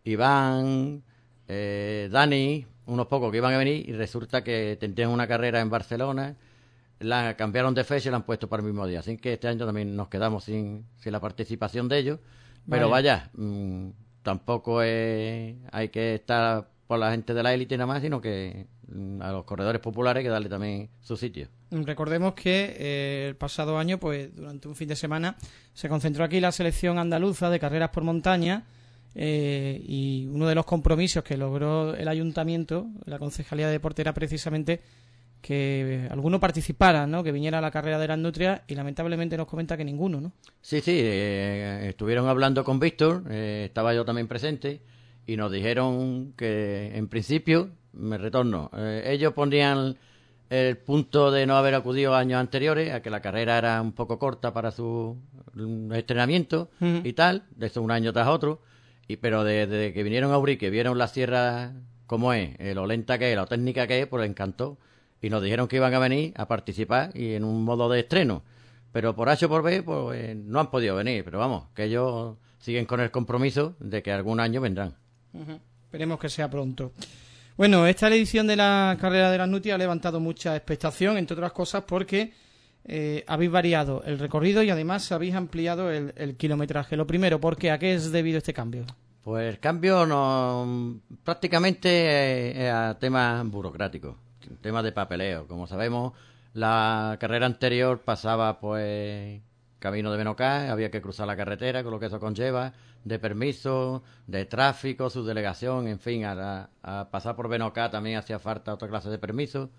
Iván, eh, Dani, unos pocos que iban a venir, y resulta que tendrían una carrera en Barcelona, la cambiaron de fecha y la han puesto para el mismo día. Así que este año también nos quedamos sin, sin la participación de ellos. Pero vaya, mmm, tampoco es, hay que estar por la gente de la élite nada más, sino que mm, a los corredores populares hay que darle también su sitio. Recordemos que eh, el pasado año, pues durante un fin de semana, se concentró aquí la selección andaluza de carreras por montaña, eh, y uno de los compromisos que logró el ayuntamiento, la Concejalía de Deporte, era precisamente que alguno participara, ¿no? Que viniera a la carrera de las nutrias, y lamentablemente nos comenta que ninguno, ¿no? Sí, sí, eh, estuvieron hablando con Víctor, eh, estaba yo también presente, y nos dijeron que en principio, me retorno, eh, ellos pondrían el punto de no haber acudido años anteriores, a que la carrera era un poco corta para su mm, entrenamiento Ujú. y tal, de eso un año tras otro, y pero desde de que vinieron a Urique, vieron la sierra como es, eh, lo lenta que es, lo técnica que es, pues les encantó, y nos dijeron que iban a venir a participar y en un modo de estreno, pero por H o por B, pues eh, no han podido venir, pero vamos, que ellos siguen con el compromiso de que algún año vendrán. Ujú. Esperemos que sea pronto. Bueno, esta edición de la carrera de las Nutrias ha levantado mucha expectación, entre otras cosas porque eh, habéis variado el recorrido y además habéis ampliado el, el kilometraje. Lo primero, ¿por qué? ¿A qué es debido este cambio? Pues el cambio no prácticamente es a temas burocráticos, temas de papeleo. Como sabemos, la carrera anterior pasaba pues camino de Benocá, había que cruzar la carretera, con lo que eso conlleva, de permiso, de tráfico, subdelegación, en fin, a, la- a pasar por Benocá también hacía falta otra clase de permiso.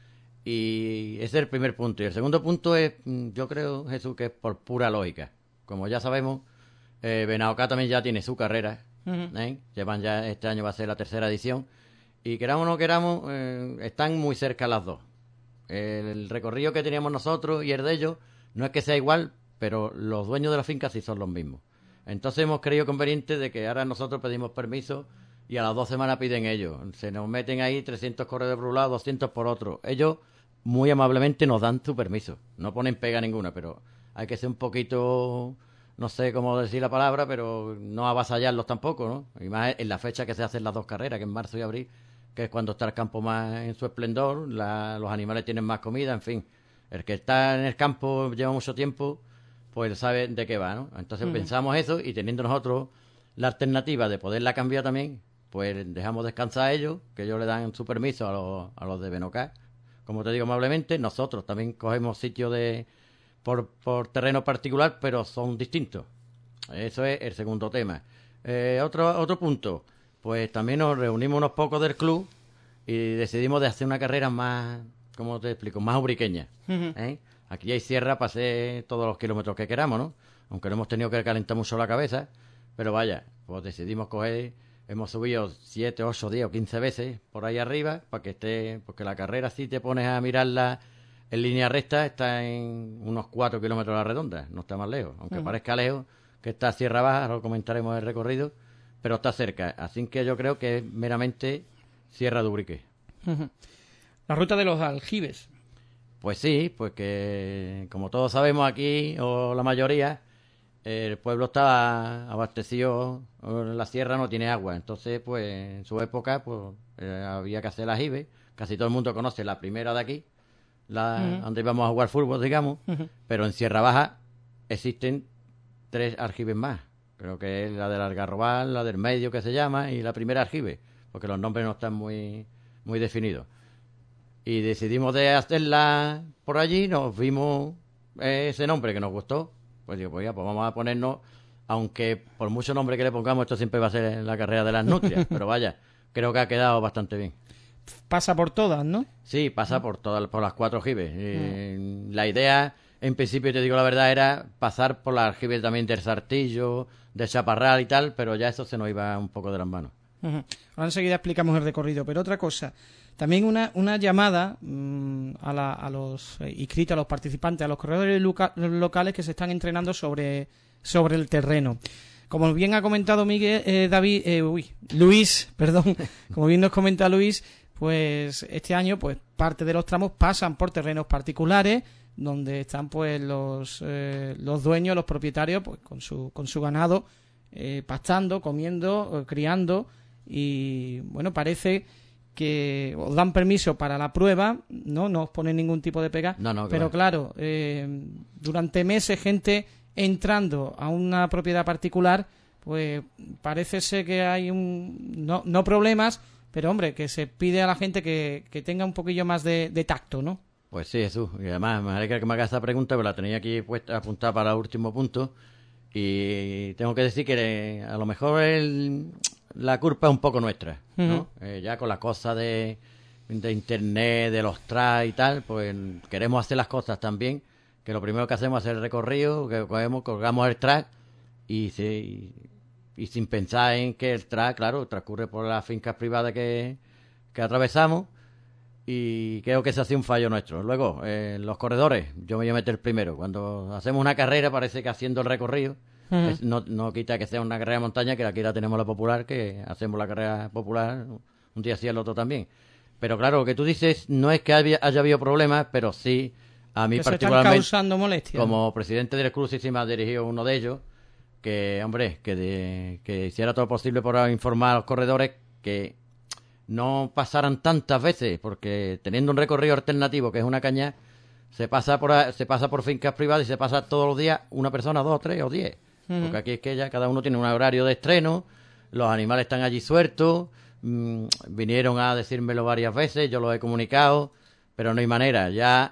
Y ese es el primer punto. Y el segundo punto es, mm, yo creo, Jesús, que es por pura lógica. Como ya sabemos, eh, Benocá también ya tiene su carrera, Ujú. ¿eh? Llevan ya, este año va a ser la tercera edición. Y queramos o no queramos, eh, están muy cerca las dos. El recorrido que teníamos nosotros y el de ellos no es que sea igual, pero los dueños de la finca sí son los mismos. Entonces hemos creído conveniente de que ahora nosotros pedimos permiso y a las dos semanas piden ellos. Se nos meten ahí trescientos corredores por un lado, doscientos por otro. Ellos muy amablemente nos dan su permiso. No ponen pega ninguna, pero hay que ser un poquito, no sé cómo decir la palabra, pero no avasallarlos tampoco, ¿no? Y más en la fecha que se hacen las dos carreras, que es marzo y abril, que es cuando está el campo más en su esplendor, la- los animales tienen más comida, en fin. El que está en el campo lleva mucho tiempo, pues sabe de qué va, ¿no? Entonces Ujú. pensamos eso y teniendo nosotros la alternativa de poderla cambiar también, pues dejamos descansar a ellos, que ellos le dan su permiso a los, a los de Benocá. Como te digo amablemente, nosotros también cogemos sitios de por, por terreno particular, pero son distintos. Eso es el segundo tema. Eh, otro, otro punto, pues también nos reunimos unos pocos del club y decidimos de hacer una carrera más, ¿cómo te explico? Más ubriqueña. Ujú. ¿eh? Aquí hay sierra para hacer todos los kilómetros que queramos, ¿no? Aunque no hemos tenido que calentar mucho la cabeza, pero vaya, pues decidimos coger, hemos subido siete, ocho, diez o quince veces por ahí arriba para que esté, porque la carrera si te pones a mirarla en línea recta está en unos cuatro kilómetros a la redonda, no está más lejos, aunque Ujú. parezca lejos, que está Sierra Baja, ahora comentaremos el recorrido, pero está cerca, así que yo creo que es meramente Sierra de Ubrique. Ujú. La ruta de los aljibes. Pues sí, pues que como todos sabemos aquí, o la mayoría, el pueblo está abastecido, la sierra no tiene agua, entonces pues en su época pues eh, había que hacer aljibes, casi todo el mundo conoce la primera de aquí, la Ujú. donde íbamos a jugar fútbol, digamos, Ujú. pero en Sierra Baja existen tres aljibes más, creo que es la del Algarrobal, la del medio que se llama, y la primera aljibe, porque los nombres no están muy, muy definidos. Y decidimos de hacerla por allí, nos vimos eh, ese nombre que nos gustó. Pues digo, pues ya, pues vamos a ponernos, aunque por mucho nombre que le pongamos, esto siempre va a ser la carrera de las nutrias, pero vaya, creo que ha quedado bastante bien. Pasa por todas, ¿no? Sí, pasa por todas, por las cuatro aljibes. Eh, La idea, en principio, te digo la verdad, era pasar por las aljibes también del Sartillo, del Chaparral y tal, pero ya eso se nos iba un poco de las manos. Ujú. Ahora enseguida explicamos el recorrido, pero otra cosa, también una, una llamada mmm, a, la, a los eh, inscritos, a los participantes, a los corredores loca- locales que se están entrenando sobre sobre el terreno. Como bien ha comentado Miguel, eh, David, eh, uy, Luis, perdón, como bien nos comenta Luis, pues este año pues parte de los tramos pasan por terrenos particulares donde están pues los eh, los dueños, los propietarios pues con su con su ganado eh, pastando, comiendo, eh, criando y bueno, parece que os dan permiso para la prueba, no no os ponen ningún tipo de pega, no, no, pero claro, eh, durante meses gente entrando a una propiedad particular, pues parece ser que hay un no, no problemas, pero hombre, que se pide a la gente que, que tenga un poquillo más de, de tacto, ¿no? Pues sí, Jesús, y además me alegra que me hagas esta pregunta, pero la tenía aquí puesta, apuntada para el último punto, y tengo que decir que a lo mejor el, la culpa es un poco nuestra, ¿no? Uh-huh. Eh, ya con la cosa de, de internet, de los tras y tal, pues queremos hacer las cosas también, que lo primero que hacemos es hacer el recorrido, que cogemos, colgamos el track y, se, y, y sin pensar en que el track, claro, transcurre por las fincas privadas que, que atravesamos y creo que ese ha sido un fallo nuestro. Luego, eh, los corredores, yo me voy a meter primero. Cuando hacemos una carrera parece que haciendo el recorrido, uh-huh. es, no, no quita que sea una carrera de montaña, que aquí la tenemos la popular, que hacemos la carrera popular un día sí el otro también. Pero claro, lo que tú dices no es que haya, haya habido problemas, pero sí... A mí que particularmente, se están causando molestias. Como presidente del club, sí, sí me ha dirigido uno de ellos, que, hombre, que, de, que hiciera todo posible por informar a los corredores que no pasaran tantas veces, porque teniendo un recorrido alternativo, que es una caña, se pasa por se pasa por fincas privadas y se pasa todos los días una persona, dos, tres o diez. Uh-huh. Porque aquí es que ya cada uno tiene un horario de estreno, los animales están allí sueltos, mmm, vinieron a decírmelo varias veces, yo lo he comunicado, pero no hay manera, ya...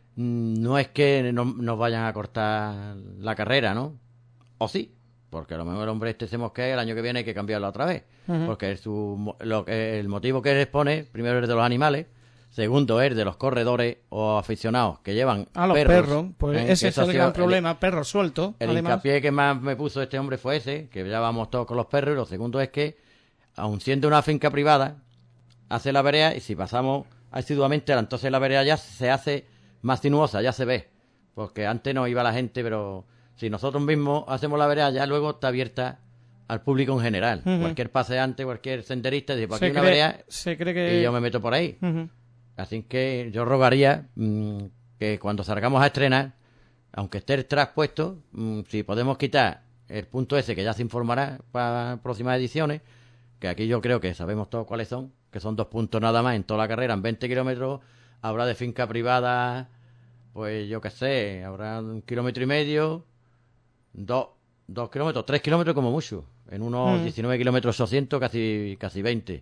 No es que no, nos vayan a cortar la carrera, ¿no? O sí, porque a lo mejor el hombre este se mosquea, el año que viene hay que cambiarlo otra vez. Uh-huh. Porque es su, lo, el motivo que él expone, primero es de los animales, segundo es de los corredores o aficionados que llevan a los perros. perros, pues ¿eh? Ese es el gran problema, el, perros sueltos. El además. Hincapié que más me puso este hombre fue ese, que ya vamos todos con los perros, y lo segundo es que, aun siendo una finca privada, hace la vereda, y si pasamos asiduamente, entonces la vereda ya se hace... más sinuosa, ya se ve, porque antes no iba la gente, pero si nosotros mismos hacemos la vereda, ya luego está abierta al público en general. Uh-huh. Cualquier paseante, cualquier senderista dice, pues aquí hay una vereda se cree que... y yo me meto por ahí. Uh-huh. Así que yo rogaría mmm, que cuando salgamos a estrenar, aunque esté el track puesto, mmm, si podemos quitar el punto ese que ya se informará para próximas ediciones, que aquí yo creo que sabemos todos cuáles son, que son dos puntos nada más en toda la carrera, en veinte kilómetros. Habrá de finca privada, pues yo qué sé, habrá un kilómetro y medio, dos, dos kilómetros, tres kilómetros como mucho, en unos mm. diecinueve kilómetros ochocientos, casi, casi veinte.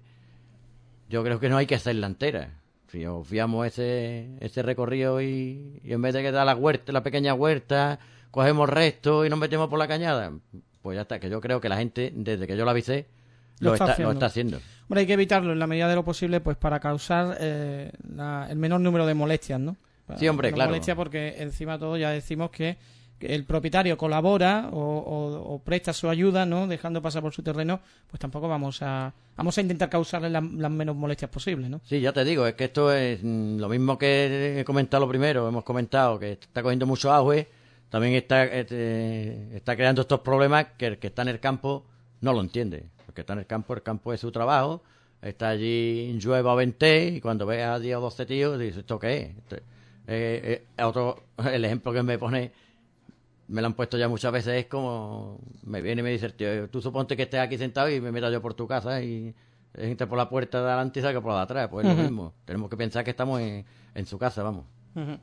Yo creo que no hay que hacerla entera. Si obviamos ese, ese recorrido y, y en vez de que da la huerta, la pequeña huerta, cogemos resto y nos metemos por la cañada, pues ya está, que yo creo que la gente, desde que yo la avisé, Lo, lo, está, está lo está haciendo. Bueno, hay que evitarlo en la medida de lo posible, pues para causar eh, la, el menor número de molestias, ¿no? Para, sí, hombre, claro. Molestias porque encima de todo ya decimos que, que el propietario colabora o, o, o presta su ayuda, ¿no? Dejando pasar por su terreno, pues tampoco vamos a vamos a intentar causarle la, las menos molestias posibles, ¿no? Sí, ya te digo, es que esto es mm, lo mismo que he comentado lo primero, hemos comentado que está cogiendo mucho auge, también está, eh, está creando estos problemas que el que está en el campo no lo entiende. Que está en el campo, el campo es su trabajo, está allí llueva o vente, y cuando ve a diez o doce tíos, dice, ¿esto qué es? Este, eh, eh, otro, el ejemplo que me pone, me lo han puesto ya muchas veces, es como, me viene y me dice, tío, tú suponte que estés aquí sentado y me metas yo por tu casa y entre por la puerta de adelante y salga por la de atrás, pues es uh-huh. lo mismo, tenemos que pensar que estamos en, en su casa, vamos. Uh-huh.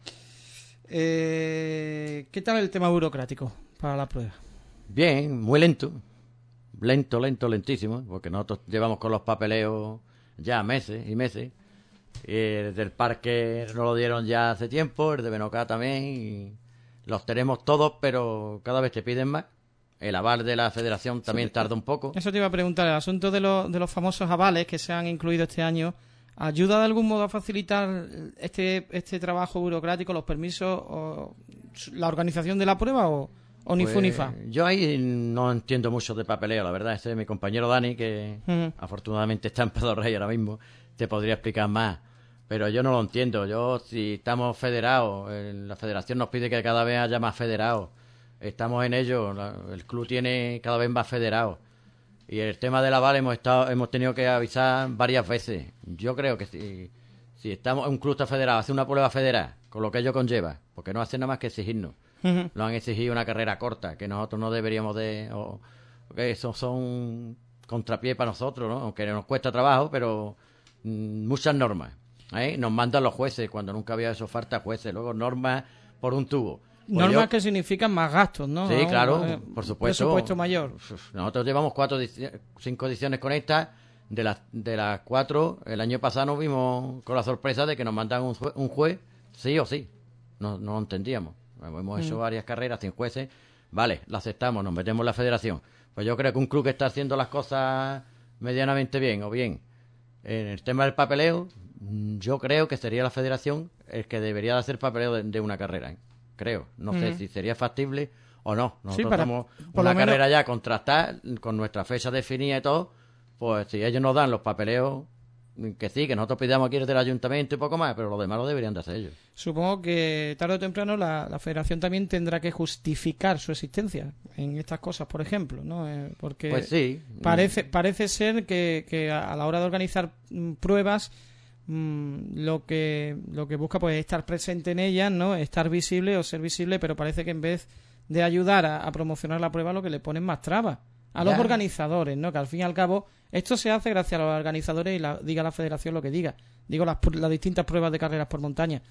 eh, ¿Qué tal el tema burocrático para la prueba? Bien, muy lento. Lento, lento, lentísimo, porque nosotros llevamos con los papeleos ya meses y meses. Y el del parque nos lo dieron ya hace tiempo, el de Benocá también, y los tenemos todos, pero cada vez te piden más. El aval de la federación también sí, tarda un poco. Eso te iba a preguntar, el asunto de, lo, de los famosos avales que se han incluido este año, ¿ayuda de algún modo a facilitar este, este trabajo burocrático, los permisos, o la organización de la prueba o...? ¿O ni pues, fu ni fa? Yo ahí no entiendo mucho de papeleo, la verdad. Ese es mi compañero Dani, que uh-huh. afortunadamente está en Pedro Rey ahora mismo, te podría explicar más. Pero yo no lo entiendo. Yo, si estamos federados, eh, la federación nos pide que cada vez haya más federados. estamos en ello. La, el club tiene cada vez más federados. Y el tema de la Val hemos estado, hemos tenido que avisar varias veces. Yo creo que si, si estamos un club está federado, hace una prueba federal, con lo que ello conlleva, porque no hace nada más que exigirnos. Uh-huh. Nos han exigido una carrera corta, que nosotros no deberíamos de... O, que eso son contrapié para nosotros, ¿no? Aunque nos cuesta trabajo, pero mmm, muchas normas. ¿eh? Nos mandan los jueces, cuando nunca había eso falta jueces. Luego normas por un tubo. Pues normas yo... que significan más gastos, ¿no? Sí, claro, eh, por supuesto. Presupuesto mayor. Nosotros llevamos cuatro, cinco ediciones con esta. De las de las cuatro, el año pasado nos vimos con la sorpresa de que nos mandan un, jue, un juez, sí o sí. No, no lo entendíamos. Hemos hecho mm. varias carreras sin jueces. Vale, la aceptamos, nos metemos en la federación. Pues yo creo que un club que está haciendo las cosas medianamente bien o bien en el tema del papeleo, yo creo que sería la federación el que debería de hacer papeleo de, de una carrera, ¿eh? Creo, no mm. sé si sería factible o no. Nosotros sí, para, tenemos una carrera menos... ya contrastada con nuestra fecha definida y todo. Pues si ellos nos dan los papeleos, que sí, que nosotros pidamos aquí desde el ayuntamiento y poco más, pero lo demás lo deberían de hacer ellos. Supongo que tarde o temprano la, la federación también tendrá que justificar su existencia en estas cosas, por ejemplo, ¿no? Eh, porque pues sí. parece, parece ser que, que a la hora de organizar mm, pruebas, lo que lo que busca pues es estar presente en ellas, ¿no? Estar visible o ser visible, pero parece que en vez de ayudar a, a promocionar la prueba, lo que le ponen más trabas a los ya. organizadores, ¿no? Que al fin y al cabo esto se hace gracias a los organizadores y la, diga la federación lo que diga. Digo las, las distintas pruebas de carreras por montaña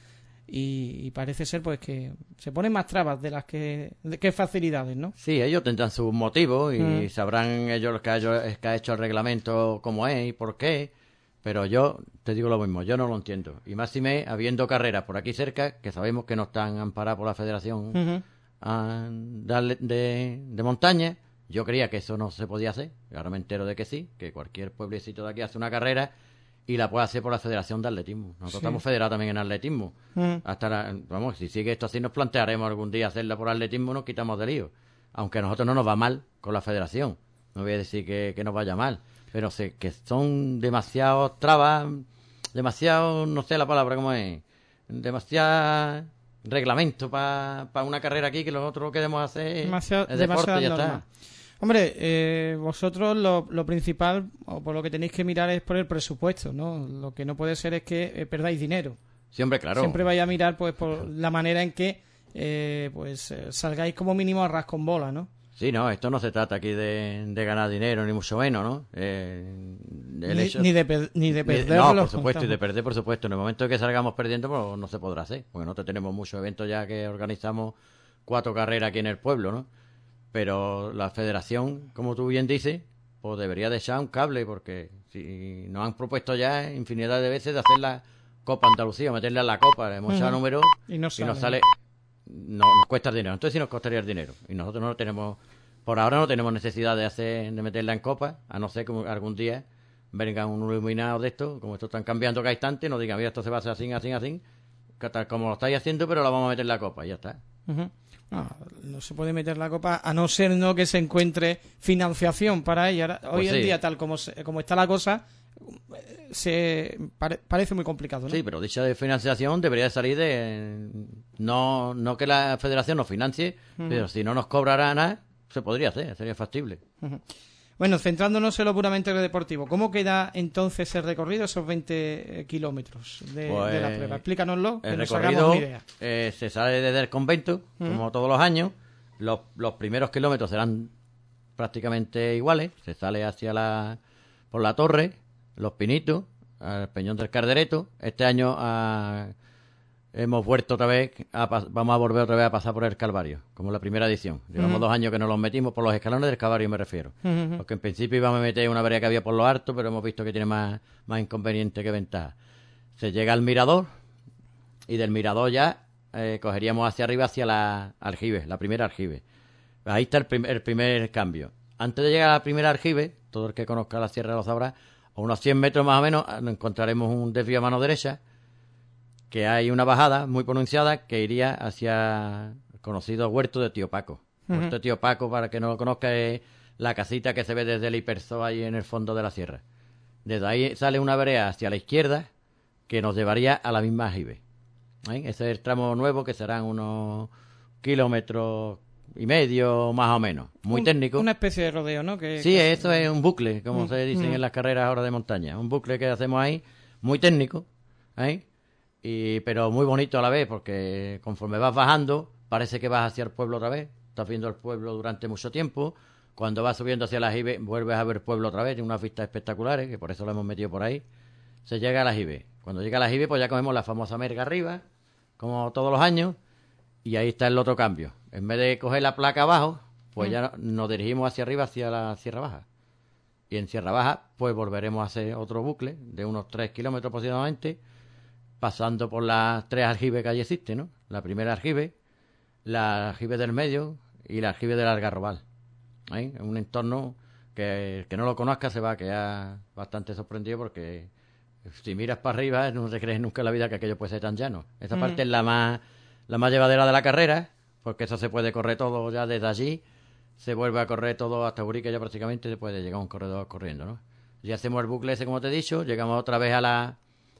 y, y parece ser pues que se ponen más trabas de las que de, que facilidades, ¿no? Sí, ellos tendrán sus motivos y mm. sabrán ellos que, ellos que ha hecho el reglamento cómo es y por qué. Pero yo te digo lo mismo, yo no lo entiendo. Y más si me, habiendo carreras por aquí cerca, que sabemos que no están amparadas por la Federación uh-huh. a, de, de, de montaña, yo creía que eso no se podía hacer. Ahora me entero de que sí, que cualquier pueblecito de aquí hace una carrera y la puede hacer por la Federación de Atletismo. Nosotros sí. estamos federados también en atletismo. Uh-huh. Hasta la, vamos, si sigue esto así, nos plantearemos algún día hacerla por atletismo, nos quitamos de lío. Aunque a nosotros no nos va mal con la Federación. No voy a decir que, que nos vaya mal. Pero sé que son demasiados trabas, demasiado, no sé la palabra cómo es, demasiado reglamento para pa una carrera aquí que nosotros lo queremos hacer demasiado, es deporte y ya norma. Está. Hombre, eh, vosotros lo, lo principal, o por lo que tenéis que mirar es por el presupuesto, ¿no? Lo que no puede ser es que eh, perdáis dinero. Sí, hombre, claro. Siempre vais a mirar pues por la manera en que eh, pues eh, salgáis como mínimo a ras con bola, ¿no? Sí, no, esto no se trata aquí de, de ganar dinero, ni mucho menos, ¿no? Eh, ni, hecho, ni, de per, ni de perder. No, por supuesto, y de perder, por supuesto. En el momento que salgamos perdiendo, pues no se podrá hacer. Porque nosotros tenemos muchos eventos ya que organizamos cuatro carreras aquí en el pueblo, ¿no? Pero la federación, como tú bien dices, pues debería de echar un cable, porque si nos han propuesto ya infinidad de veces de hacer la Copa Andalucía, meterle a la Copa, hemos echado uh-huh. números y no sale. Y nos sale... No, nos cuesta el dinero. Entonces sí nos costaría el dinero. Y nosotros no tenemos, por ahora no tenemos necesidad de hacer, de meterla en copa, a no ser que algún día venga un iluminado de esto, como esto están cambiando cada instante, nos digan, mira, esto se va a hacer así, así, así, como lo estáis haciendo, pero la vamos a meter en la copa, y ya está. Uh-huh. No, no se puede meter la copa, a no ser no que se encuentre financiación para ella. Hoy pues en sí. día, tal como, se, como está la cosa, se pare, parece muy complicado, ¿no? Sí, pero dicha de financiación debería de salir de no no que la federación nos financie, uh-huh. pero si no nos cobrará nada, se podría hacer, sería factible. Uh-huh. Bueno, centrándonos en lo puramente deportivo, ¿cómo queda entonces el recorrido, esos veinte kilómetros de, pues, de la prueba? Explícanoslo, que el nos recorrido, hagamos una idea. Eh, se sale desde el convento, uh-huh. como todos los años. Los, los primeros kilómetros serán prácticamente iguales. Se sale hacia la por la torre, Los Pinitos, al Peñón del Cardereto. Este año a, hemos vuelto otra vez, a, vamos a volver otra vez a pasar por el Calvario, como la primera edición. Llevamos uh-huh. dos años que nos los metimos por los escalones del Calvario, me refiero. Uh-huh. Porque en principio íbamos a meter una vereda que había por lo alto, pero hemos visto que tiene más, más inconveniente que ventaja. Se llega al mirador, y del mirador ya eh, cogeríamos hacia arriba, hacia la aljibe, la primera aljibe. Ahí está el, prim- el primer cambio. Antes de llegar a la primera aljibe, todo el que conozca la sierra lo sabrá, a unos cien metros más o menos encontraremos un desvío a mano derecha, que hay una bajada muy pronunciada que iría hacia el conocido huerto de Tío Paco. El uh-huh. huerto de Tío Paco, para que no lo conozca, es la casita que se ve desde el Hiperzo ahí en el fondo de la sierra. Desde ahí sale una vereda hacia la izquierda que nos llevaría a la misma aljibe. ¿Eh? Ese es el tramo nuevo, que serán unos kilómetros, y medio, más o menos. Muy un, técnico. Una especie de rodeo, ¿no? Que, sí, que... eso es un bucle, como mm, se dicen mm. en las carreras ahora de montaña. Un bucle que hacemos ahí, muy técnico, ¿eh? Y, pero muy bonito a la vez, porque conforme vas bajando, parece que vas hacia el pueblo otra vez. Estás viendo el pueblo durante mucho tiempo. Cuando vas subiendo hacia el Ajibe, vuelves a ver el pueblo otra vez. Tiene unas vistas espectaculares, que por eso lo hemos metido por ahí. Se llega al Ajibe. Cuando llega al Ajibe, pues ya comemos la famosa merga arriba, como todos los años. Y ahí está el otro cambio. En vez de coger la placa abajo, pues mm. ya nos dirigimos hacia arriba, hacia la Sierra Baja. Y en Sierra Baja, pues volveremos a hacer otro bucle de unos tres kilómetros aproximadamente, pasando por las tres aljibes que allí existen, ¿no? La primera aljibe, la aljibe del medio y la aljibe del Algarrobal. ¿Eh? Un entorno que el que no lo conozca se va a quedar bastante sorprendido, porque si miras para arriba no te crees nunca en la vida que aquello puede ser tan llano. Esta mm. parte es la más, la más llevadera de la carrera, porque eso se puede correr todo ya desde allí. Se vuelve a correr todo hasta Urique, ya prácticamente se puede llegar a un corredor corriendo, ¿no? Y hacemos el bucle ese, como te he dicho, llegamos otra vez a la,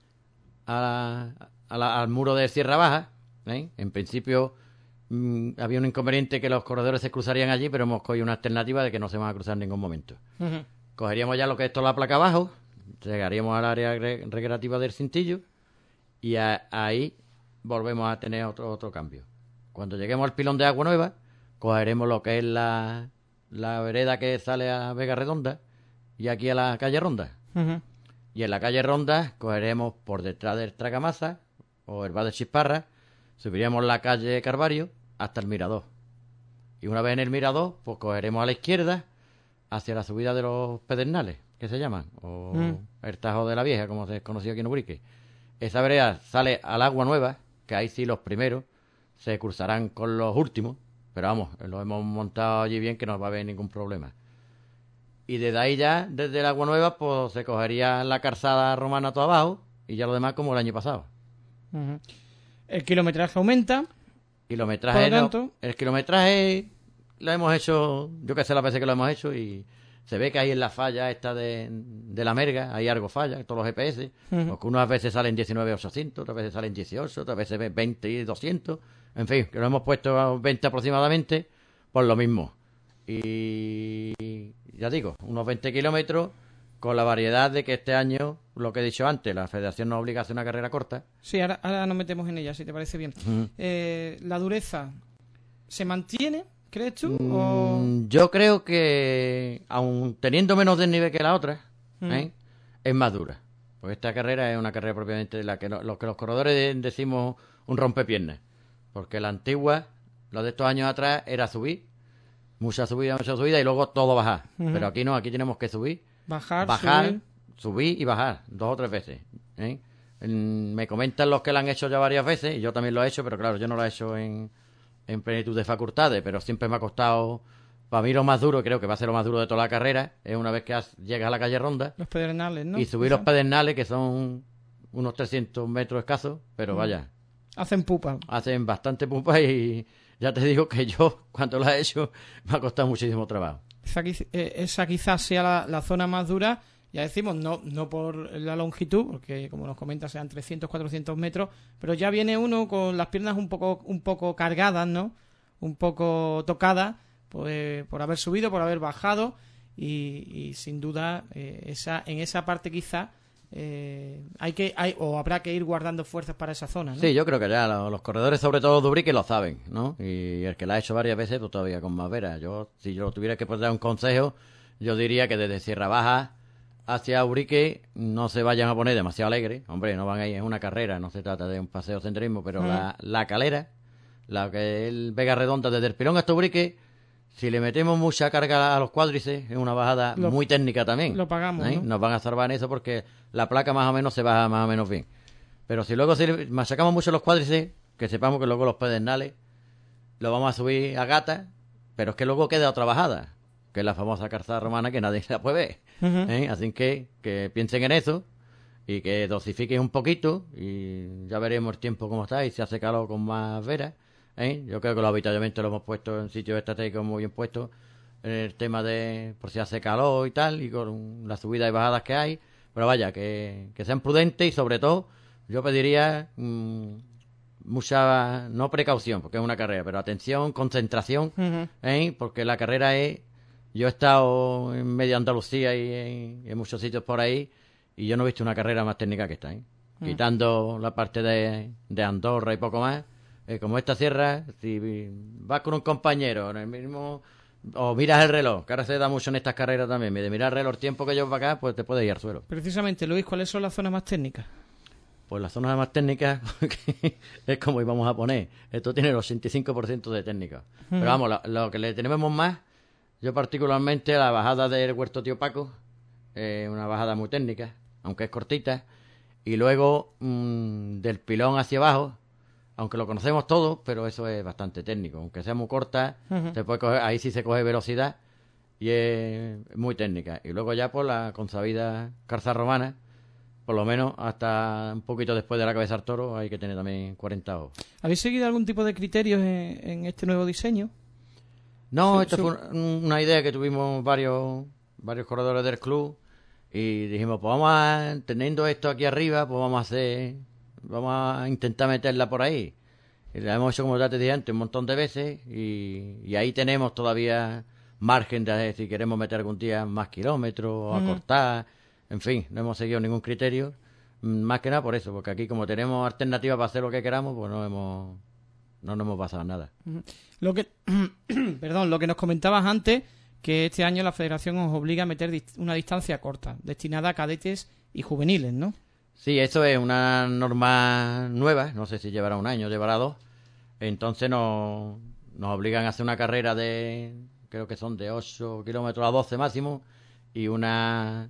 a la, a la al muro de Sierra Baja, ¿eh? En principio mmm, había un inconveniente que los corredores se cruzarían allí, pero hemos cogido una alternativa de que no se van a cruzar en ningún momento. Uh-huh. Cogeríamos ya lo que es toda la placa abajo, llegaríamos al área re- recreativa del Cintillo y a, ahí volvemos a tener otro, otro cambio. Cuando lleguemos al pilón de Agua Nueva, cogeremos lo que es la, la vereda que sale a Vega Redonda y aquí a la calle Ronda. Uh-huh. Y en la calle Ronda cogeremos por detrás del Tracamaza o el Bar de Chisparra, subiríamos la calle Carvario hasta el Mirador. Y una vez en el Mirador, pues cogeremos a la izquierda hacia la subida de los Pedernales, que se llaman, o uh-huh. el Tajo de la Vieja, como se conoció aquí en Ubrique. Esa vereda sale al Agua Nueva, que ahí sí los primeros se cruzarán con los últimos. Pero vamos, lo hemos montado allí bien, que no va a haber ningún problema. Y desde ahí ya, desde el Agua Nueva, pues se cogería la calzada romana todo abajo y ya lo demás como el año pasado. Uh-huh. El kilometraje aumenta. Kilometraje, no, el kilometraje lo hemos hecho, yo que sé las veces que lo hemos hecho, y se ve que ahí en la falla esta de, de la Merga, hay algo falla, todos los G P S, uh-huh. porque unas veces salen diecinueve ochocientos, otras veces salen dieciocho, otras veces veinte y doscientos. En fin, que lo hemos puesto a veinte aproximadamente, por lo mismo. Y ya digo, unos veinte kilómetros, con la variedad de que este año, lo que he dicho antes, la Federación nos obliga a hacer una carrera corta. Sí, ahora, ahora nos metemos en ella, si te parece bien. Uh-huh. Eh, ¿La dureza se mantiene, crees tú? Mm, o... Yo creo que, aun teniendo menos desnivel que la otra, uh-huh. ¿eh? es más dura. Porque esta carrera es una carrera propiamente de la que no, lo que los corredores decimos un rompepiernas. Porque la antigua, la de estos años atrás, era subir, mucha subida, mucha subida, y luego todo bajar. Uh-huh. Pero aquí no, aquí tenemos que subir, bajar, bajar subir, subir y bajar, dos o tres veces. ¿eh? Me comentan los que la han hecho ya varias veces, y yo también lo he hecho, pero claro, yo no lo he hecho en, en plenitud de facultades, pero siempre me ha costado, para mí lo más duro, creo que va a ser lo más duro de toda la carrera, es una vez que has, llegas a la calle Ronda. Los pedernales, ¿no? Y subir Eso. Los pedernales, que son unos trescientos metros escasos, pero uh-huh. vaya... Hacen pupa. Hacen bastante pupa y ya te digo que yo, cuando lo he hecho, me ha costado muchísimo trabajo. Esa, esa quizás sea la, la zona más dura, ya decimos, no no por la longitud, porque como nos comentas sean trescientos, cuatrocientos metros, pero ya viene uno con las piernas un poco un poco cargadas, ¿no? Un poco tocadas, pues, por haber subido, por haber bajado, y, y sin duda eh, esa en esa parte quizá Eh, hay que hay o habrá que ir guardando fuerzas para esa zona, ¿no? Sí, yo creo que ya los, los corredores, sobre todo de Ubrique, lo saben, ¿no? Y el que la ha hecho varias veces, pues todavía con más veras. Yo, si yo tuviera que dar un consejo, yo diría que desde Sierra Baja hacia Ubrique no se vayan a poner demasiado alegres. Hombre, no van a ir, es una carrera, no se trata de un paseo senderismo, pero mm. la, la calera, la que es el Vega Redonda, desde el Pilón hasta Ubrique, si le metemos mucha carga a los cuádriceps, es una bajada lo, muy técnica también. Lo pagamos, ¿eh? ¿no? Nos van a salvar en eso porque la placa más o menos se baja más o menos bien. Pero si luego si machacamos mucho los cuádriceps, que sepamos que luego los pedernales lo vamos a subir a gata, pero es que luego queda otra bajada, que es la famosa calzada romana que nadie se la puede ver. Uh-huh. ¿eh? Así que que piensen en eso y que dosifiquen un poquito y ya veremos el tiempo cómo está y si hace calor con más veras. ¿Eh? Yo creo que los avituallamientos lo hemos puesto en sitios estratégicos muy bien puestos, en el tema de por si hace calor y tal, y con las subidas y bajadas que hay, pero vaya, que, que sean prudentes y sobre todo yo pediría mmm, mucha, no precaución, porque es una carrera, pero atención, concentración, Ujú. ¿eh? Porque la carrera es, yo he estado en medio Andalucía y en, en muchos sitios por ahí, y yo no he visto una carrera más técnica que esta, ¿eh? Mm. Quitando la parte de, de Andorra y poco más, eh, como esta sierra, si vas con un compañero en el mismo, o miras el reloj, que ahora se da mucho en estas carreras también, de mirar el reloj, el tiempo que llevas para acá, pues te puedes ir al suelo. Precisamente, Luis, ¿cuáles son las zonas más técnicas? Pues las zonas más técnicas es como íbamos a poner. Esto tiene el ochenta y cinco por ciento de técnica. Pero vamos, lo, lo que le tenemos más, yo particularmente la bajada del Huerto Tío Paco, eh, una bajada muy técnica, aunque es cortita. Y luego mmm, del Pilón hacia abajo, aunque lo conocemos todos, pero eso es bastante técnico. Aunque sea muy corta, Ujú. se puede coger, ahí sí se coge velocidad y es muy técnica. Y luego ya por la consabida Carza Romana, por lo menos hasta un poquito después de la cabeza al toro, hay que tener también cuarenta ojos. ¿Habéis seguido algún tipo de criterios en, en este nuevo diseño? No, Su- esta su- fue una una idea que tuvimos varios varios corredores del club y dijimos, pues vamos a, teniendo esto aquí arriba, pues vamos a hacer, vamos a intentar meterla por ahí. Y la hemos hecho, como ya te dije antes, un montón de veces y, y ahí tenemos todavía margen de si queremos meter algún día más kilómetros o Ujú. acortar. En fin, no hemos seguido ningún criterio. Mm, Más que nada por eso, porque aquí como tenemos alternativas para hacer lo que queramos, pues no hemos no nos hemos pasado nada. Lo que, perdón, lo que nos comentabas antes, que este año la Federación os obliga a meter dist- una distancia corta, destinada a cadetes y juveniles, ¿no? Sí, eso es una norma nueva, no sé si llevará un año, llevará dos. Entonces nos, nos obligan a hacer una carrera de, creo que son de ocho kilómetros a doce máximo, y una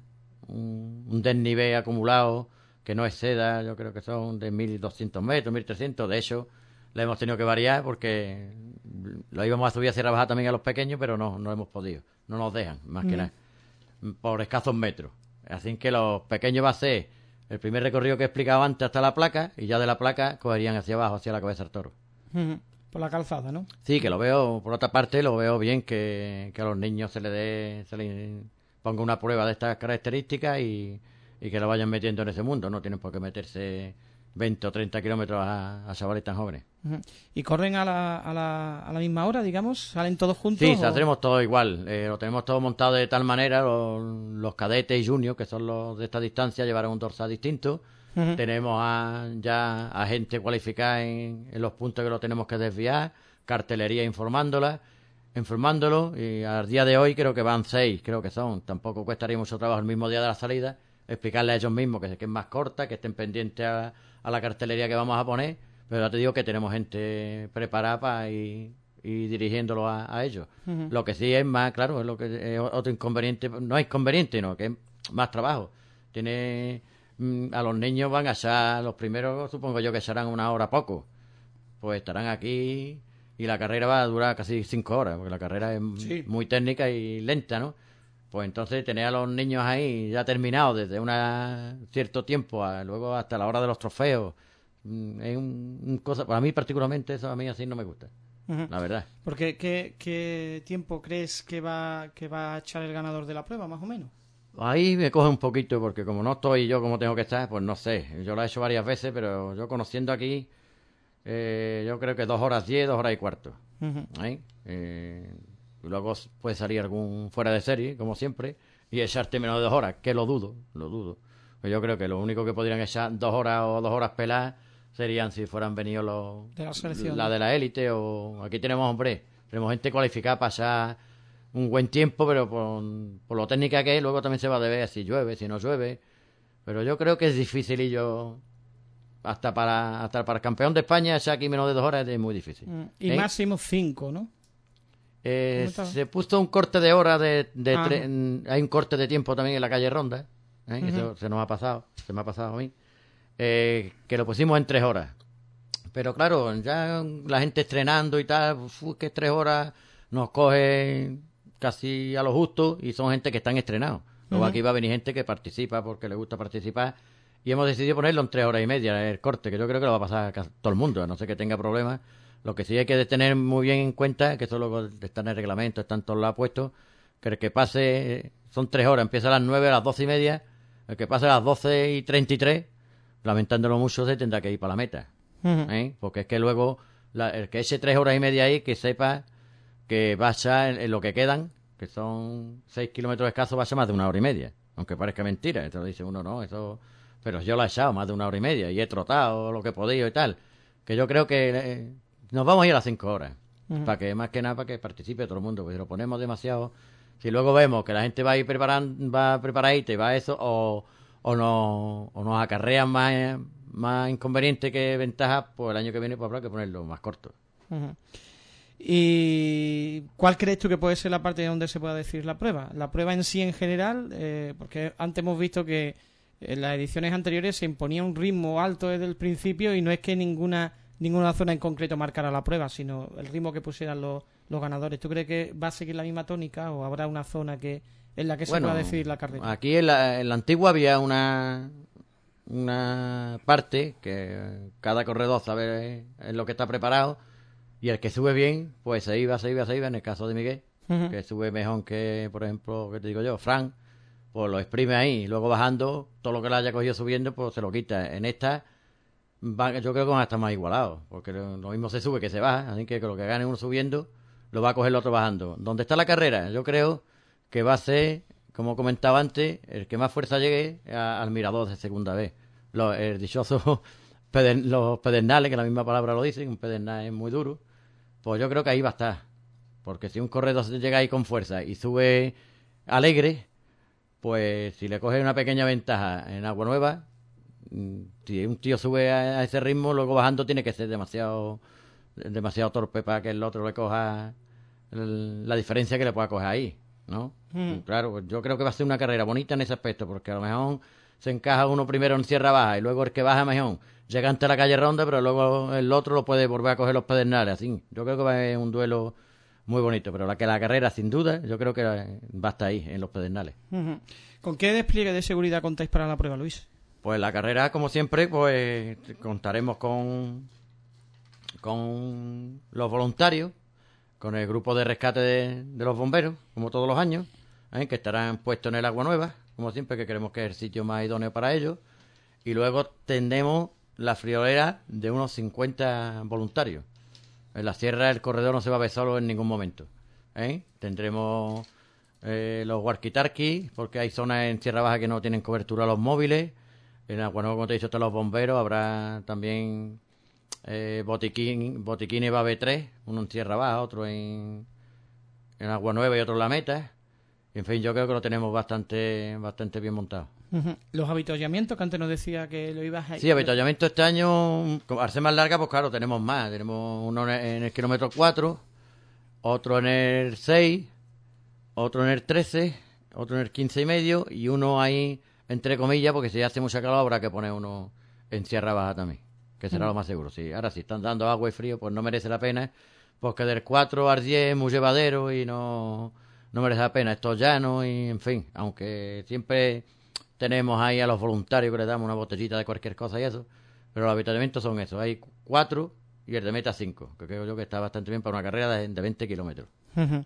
un, un desnivel acumulado que no exceda, yo creo que son de mil doscientos metros, mil trescientos. De hecho, le hemos tenido que variar porque lo íbamos a subir hacia abajo también a los pequeños, pero no, no hemos podido. No nos dejan, más que Mm. nada, por escasos metros. Así que los pequeños va a ser el primer recorrido que he explicado antes hasta la placa, y ya de la placa cogerían hacia abajo, hacia la cabeza del toro. Ujú. Por la calzada, ¿no? Sí, que lo veo, por otra parte, lo veo bien que, que a los niños se les dé, se les ponga una prueba de estas características y, y que lo vayan metiendo en ese mundo. No tienen por qué meterse veinte o treinta kilómetros a, a chavales tan jóvenes. Ujú. ¿Y corren a la, a, la, a la misma hora, digamos? ¿Salen todos juntos? Sí, o- saldremos todo igual. Eh, lo tenemos todo montado de tal manera. Los, los cadetes y juniors, que son los de esta distancia, llevarán un dorsal distinto. Ujú. Tenemos a, ya a gente cualificada en, en los puntos que lo tenemos que desviar, cartelería informándola, informándolo, y al día de hoy creo que van seis, creo que son. Tampoco cuestaría mucho trabajo el mismo día de la salida explicarle a ellos mismos que, que es más corta, que estén pendientes a, a la cartelería que vamos a poner, pero ya te digo que tenemos gente preparada para ir, ir dirigiéndolo a, a ellos. Ujú. Lo que sí es más, claro, es lo que es otro inconveniente, no es inconveniente, no, que es más trabajo. Tiene mm, a los niños van a echar, los primeros supongo yo que echarán una hora poco, pues estarán aquí y la carrera va a durar casi cinco horas, porque la carrera es Sí. muy técnica y lenta, ¿no? Pues entonces tener a los niños ahí ya terminados desde un cierto tiempo a, luego hasta la hora de los trofeos, mm, es un, un cosa, para mí particularmente eso a mí así no me gusta, Ujú. la verdad. Porque, ¿qué, ¿qué tiempo crees que va, que va a echar el ganador de la prueba, más o menos? Ahí me coge un poquito porque como no estoy yo como tengo que estar, pues no sé. Yo lo he hecho varias veces, pero yo conociendo aquí, eh, yo creo que dos horas diez, dos horas y cuarto. Ujú. ¿eh? Eh, y luego puede salir algún fuera de serie, como siempre, y echarte menos de dos horas, que lo dudo, lo dudo. Pues yo creo que lo único que podrían echar dos horas o dos horas peladas serían si fueran venidos los De la selección. la de la élite, o aquí tenemos, hombre, tenemos gente cualificada para pasar un buen tiempo, pero por, por lo técnica que es, luego también se va a ver si llueve, si no llueve. Pero yo creo que es dificilillo. Hasta para hasta para el campeón de España, echar aquí menos de dos horas es muy difícil. Mm. Y ¿Eh? máximo cinco, ¿no? Eh, ¿Cómo estaba? se puso un corte de hora de, de Ah. tre- mm, hay un corte de tiempo también en la calle Ronda, ¿eh? Ujú. Eso se nos ha pasado, se me ha pasado a mí, eh, que lo pusimos en tres horas. Pero claro, ya la gente estrenando y tal, uf, que tres horas nos coge casi a lo justo, y son gente que están estrenados. Luego Ujú. aquí va a venir gente que participa porque le gusta participar, y hemos decidido ponerlo en tres horas y media, el corte, que yo creo que lo va a pasar a casi todo el mundo, a no ser que tenga problemas. Lo que sí hay que tener muy bien en cuenta, que eso luego está en el reglamento, está en todos lados puestos, que el que pase, eh, son tres horas, empieza a las nueve, a las doce y media, el que pase a las doce y treinta y tres, lamentándolo mucho, se tendrá que ir para la meta. Uh-huh. ¿eh? Porque es que luego, la, el que eche tres horas y media ahí, que sepa que va a echar en, en lo que quedan, que son seis kilómetros escasos, va a ser más de una hora y media. Aunque parezca mentira. Esto lo dice uno, no, eso... Pero yo lo he echado más de una hora y media y he trotado lo que he podido y tal. Que yo creo que eh, nos vamos a ir a las cinco horas. Uh-huh. Para que, más que nada, para que participe todo el mundo. Porque si lo ponemos demasiado... Si luego vemos que la gente va a ir preparando, va preparadita y va a eso, o, o, no, o nos acarrean más, más inconvenientes que ventajas, pues el año que viene pues habrá que ponerlo más corto. Uh-huh. ¿Y cuál crees tú que puede ser la parte donde se pueda decidir la prueba? La prueba en sí en general, eh, porque antes hemos visto que en las ediciones anteriores se imponía un ritmo alto desde el principio y no es que ninguna ninguna zona en concreto marcara la prueba, sino el ritmo que pusieran los, los ganadores. ¿Tú crees que va a seguir la misma tónica o habrá una zona que en la que se bueno, pueda decidir la carrera? Aquí en la, en la antigua había una una parte que cada corredor sabe en lo que está preparado y el que sube bien, pues se iba, se iba, se iba. En el caso de Miguel, uh-huh. que sube mejor que, por ejemplo, que te digo yo, Fran, pues lo exprime ahí, y luego bajando, todo lo que le haya cogido subiendo, pues se lo quita. En esta, va, yo creo que van a estar más igualados, porque lo, lo mismo se sube que se baja, así que lo que gane uno subiendo, lo va a coger el otro bajando. ¿Dónde está la carrera? Yo creo que va a ser, como comentaba antes, el que más fuerza llegue a, al mirador de segunda vez. Los, el dichoso, peden, los pedernales, que la misma palabra lo dice, un pedernal es muy duro, pues yo creo que ahí va a estar. Porque si un corredor llega ahí con fuerza y sube alegre, pues si le coge una pequeña ventaja en Agua Nueva, si un tío sube a ese ritmo, luego bajando tiene que ser demasiado demasiado torpe para que el otro le coja el, la diferencia que le pueda coger ahí, ¿no? Mm. Claro, pues yo creo que va a ser una carrera bonita en ese aspecto, porque a lo mejor se encaja uno primero en Sierra Baja y luego el que baja mejor llega ante la calle Ronda, pero luego el otro lo puede volver a coger los pedernales, así. Yo creo que va a ser un duelo muy bonito, pero la que la carrera, sin duda, yo creo que va a estar ahí, en los pedernales. Uh-huh. ¿Con qué despliegue de seguridad contáis para la prueba, Luis? Pues la carrera, como siempre, pues contaremos con con los voluntarios, con el grupo de rescate de, de los bomberos, como todos los años, ¿eh? que estarán puestos en el Agua Nueva, como siempre, que creemos que es el sitio más idóneo para ellos. Y luego tendremos la friolera de unos cincuenta voluntarios. En la sierra el corredor no se va a ver solo en ningún momento. ¿eh? Tendremos eh, los walkie-talkies, porque hay zonas en Sierra Baja que no tienen cobertura los móviles. En Agua Nueva, como te he dicho, están los bomberos. Habrá también eh, botiquín, botiquines va a haber tres, uno en Sierra Baja, otro en, en Agua Nueva y otro en La Meta. En fin, yo creo que lo tenemos bastante bastante bien montado. Uh-huh. Los avituallamientos, que antes nos decía que lo ibas a... Sí, avituallamiento este año, al ser más larga, pues claro, tenemos más. Tenemos uno en el kilómetro cuatro, otro en el seis, otro en el trece, otro en el quince y medio, y uno ahí, entre comillas, porque si hace mucha calor habrá que poner uno en Sierra Baja también, que será uh-huh. lo más seguro. Sí, ahora si están dando agua y frío, pues no merece la pena, porque del cuatro al diez es muy llevadero y no, no merece la pena. Esto es llano y, en fin, aunque siempre tenemos ahí a los voluntarios que les damos una botellita de cualquier cosa y eso, pero los avituallamientos son esos. Hay cuatro y el de meta cinco, que creo yo que está bastante bien para una carrera de, de veinte kilómetros. Uh-huh.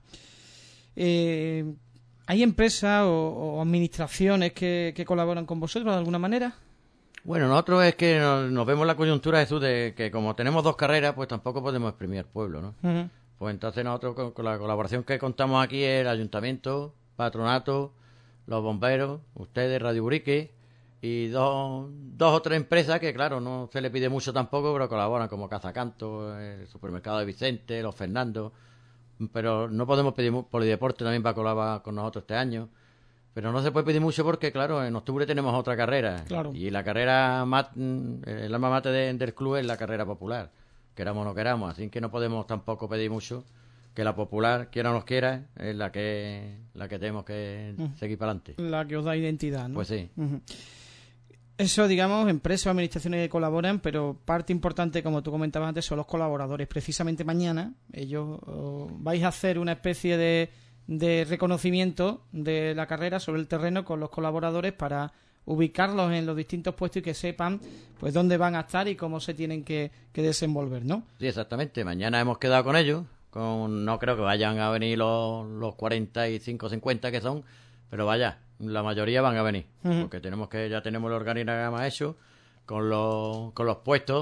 Eh, ¿Hay empresas o, o administraciones que, que colaboran con vosotros de alguna manera? Bueno, nosotros es que nos, nos vemos la coyuntura, Jesús, de que como tenemos dos carreras, pues tampoco podemos exprimir al pueblo, ¿no? Uh-huh. Pues entonces nosotros con, con la colaboración que contamos aquí es el ayuntamiento, patronato, los bomberos, ustedes, Radio Urique y dos, dos o tres empresas que, claro, no se le pide mucho tampoco, pero colaboran, como Cazacanto, el supermercado de Vicente, los Fernando. Pero no podemos pedir, Polideporte también va a colaborar con nosotros este año. Pero no se puede pedir mucho porque, claro, en octubre tenemos otra carrera. Claro. Y la carrera, mat, el alma mate de, del club es la carrera popular, queramos o no queramos. Así que no podemos tampoco pedir mucho, que la popular, quiera o no quiera, es la que la que tenemos que uh-huh. seguir para adelante. La que os da identidad, ¿no? Pues sí. Uh-huh. Eso, digamos, empresas o administraciones que colaboran, pero parte importante, como tú comentabas antes, son los colaboradores. Precisamente mañana ellos oh, vais a hacer una especie de, de reconocimiento de la carrera sobre el terreno con los colaboradores para ubicarlos en los distintos puestos y que sepan pues dónde van a estar y cómo se tienen que, que desenvolver, ¿no? Sí, exactamente. Mañana hemos quedado con ellos. Con, no creo que vayan a venir los, los cuarenta y cinco, cincuenta que son, pero vaya, la mayoría van a venir, uh-huh. porque tenemos que ya tenemos el organigrama hecho con los, con los puestos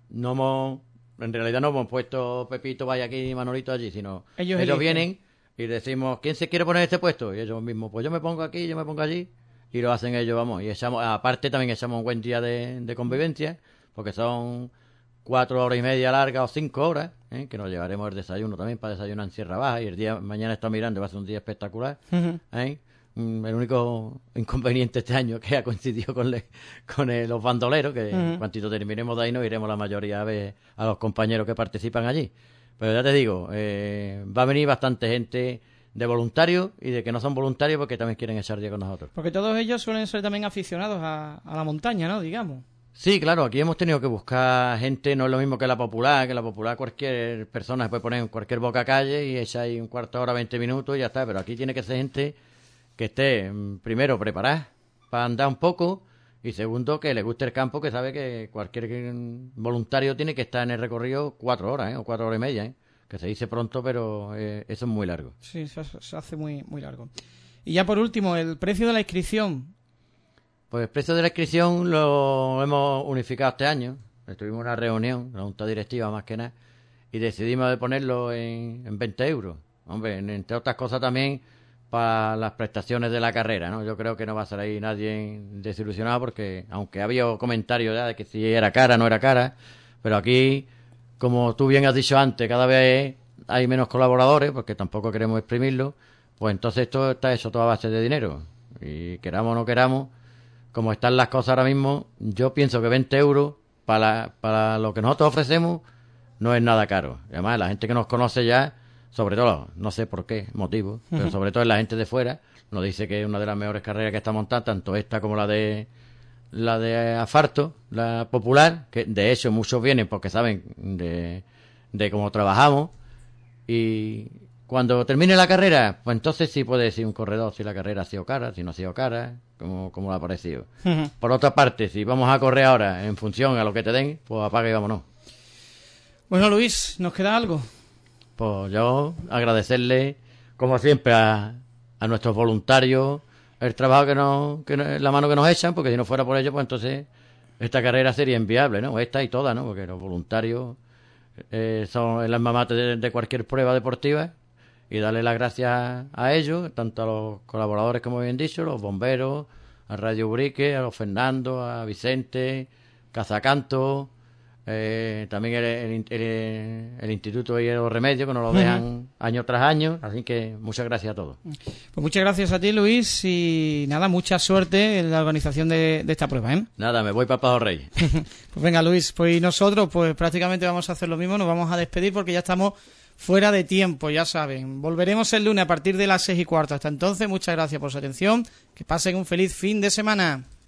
no hemos, en realidad no hemos puesto Pepito vaya aquí y Manolito allí, sino ellos, ellos eligen. vienen y decimos, ¿quién se quiere poner este puesto? Y ellos mismos, pues yo me pongo aquí, yo me pongo allí, y lo hacen ellos, vamos. Y echamos, aparte también echamos un buen día de, de convivencia, porque son cuatro horas y media largas o cinco horas, ¿eh? Que nos llevaremos el desayuno también para desayunar en Sierra Baja, y el día mañana está mirando, va a ser un día espectacular, Uh-huh. ¿eh? El único inconveniente este año que ha coincidido con, le, con el, los bandoleros, que Uh-huh. cuantito terminemos de ahí nos iremos la mayoría a ver a los compañeros que participan allí. Pero ya te digo, eh, va a venir bastante gente de voluntarios y de que no son voluntarios porque también quieren echar día con nosotros. Porque todos ellos suelen ser también aficionados a, a la montaña, ¿no? Digamos. Sí, claro, aquí hemos tenido que buscar gente, no es lo mismo que la popular, que la popular cualquier persona se puede poner en cualquier boca calle y echa ahí un cuarto de hora, veinte minutos y ya está, pero aquí tiene que ser gente que esté, primero, preparada para andar un poco y segundo, que le guste el campo, que sabe que cualquier voluntario tiene que estar en el recorrido cuatro horas, ¿eh? O cuatro horas y media, ¿eh? Que se dice pronto, pero eh, eso es muy largo. Sí, se, se hace muy, muy largo. Y ya por último, el precio de la inscripción. Pues el precio de la inscripción lo hemos unificado este año. Tuvimos una reunión, la junta directiva más que nada, y decidimos de ponerlo en, en veinte euros. Hombre, entre otras cosas también para las prestaciones de la carrera, ¿no? Yo creo que no va a ser ahí nadie desilusionado porque, aunque había comentarios ya de que si era cara, no era cara, pero aquí, como tú bien has dicho antes, cada vez hay menos colaboradores, porque tampoco queremos exprimirlo, pues entonces esto está hecho toda base de dinero. Y queramos o no queramos, como están las cosas ahora mismo, yo pienso que veinte euros para, para lo que nosotros ofrecemos no es nada caro. Y además, la gente que nos conoce ya, sobre todo, no sé por qué motivo, pero sobre todo es la gente de fuera, nos dice que es una de las mejores carreras que está montada, tanto esta como la de la de asfalto, la popular, que de hecho muchos vienen porque saben de, de cómo trabajamos, y cuando termine la carrera, pues entonces sí puede decir un corredor si la carrera ha sido cara, si no ha sido cara, como, como le ha parecido. Uh-huh. Por otra parte, si vamos a correr ahora en función a lo que te den, pues apaga y vámonos. Bueno, Luis, ¿nos queda algo? Pues yo agradecerle, como siempre, a, a nuestros voluntarios el trabajo que nos, que nos- la mano que nos echan, porque si no fuera por ello, pues entonces esta carrera sería inviable, ¿no? Esta y todas, ¿no? Porque los voluntarios eh, son el alma mater de, de cualquier prueba deportiva, y darle las gracias a ellos, tanto a los colaboradores, como bien dicho, los bomberos, a Radio Ubrique, a los Fernando, a Vicente, Cazacanto, eh, también el, el, el- el Instituto y los Remedios, que nos lo dejan año tras año, así que muchas gracias a todos. Pues muchas gracias a ti, Luis, y nada, mucha suerte en la organización de, de esta prueba, ¿eh? Nada, me voy para Pajo Rey. Pues venga, Luis, pues nosotros pues prácticamente vamos a hacer lo mismo, nos vamos a despedir porque ya estamos fuera de tiempo, ya saben. Volveremos el lunes a partir de las seis y cuarto. Hasta entonces, muchas gracias por su atención, que pasen un feliz fin de semana.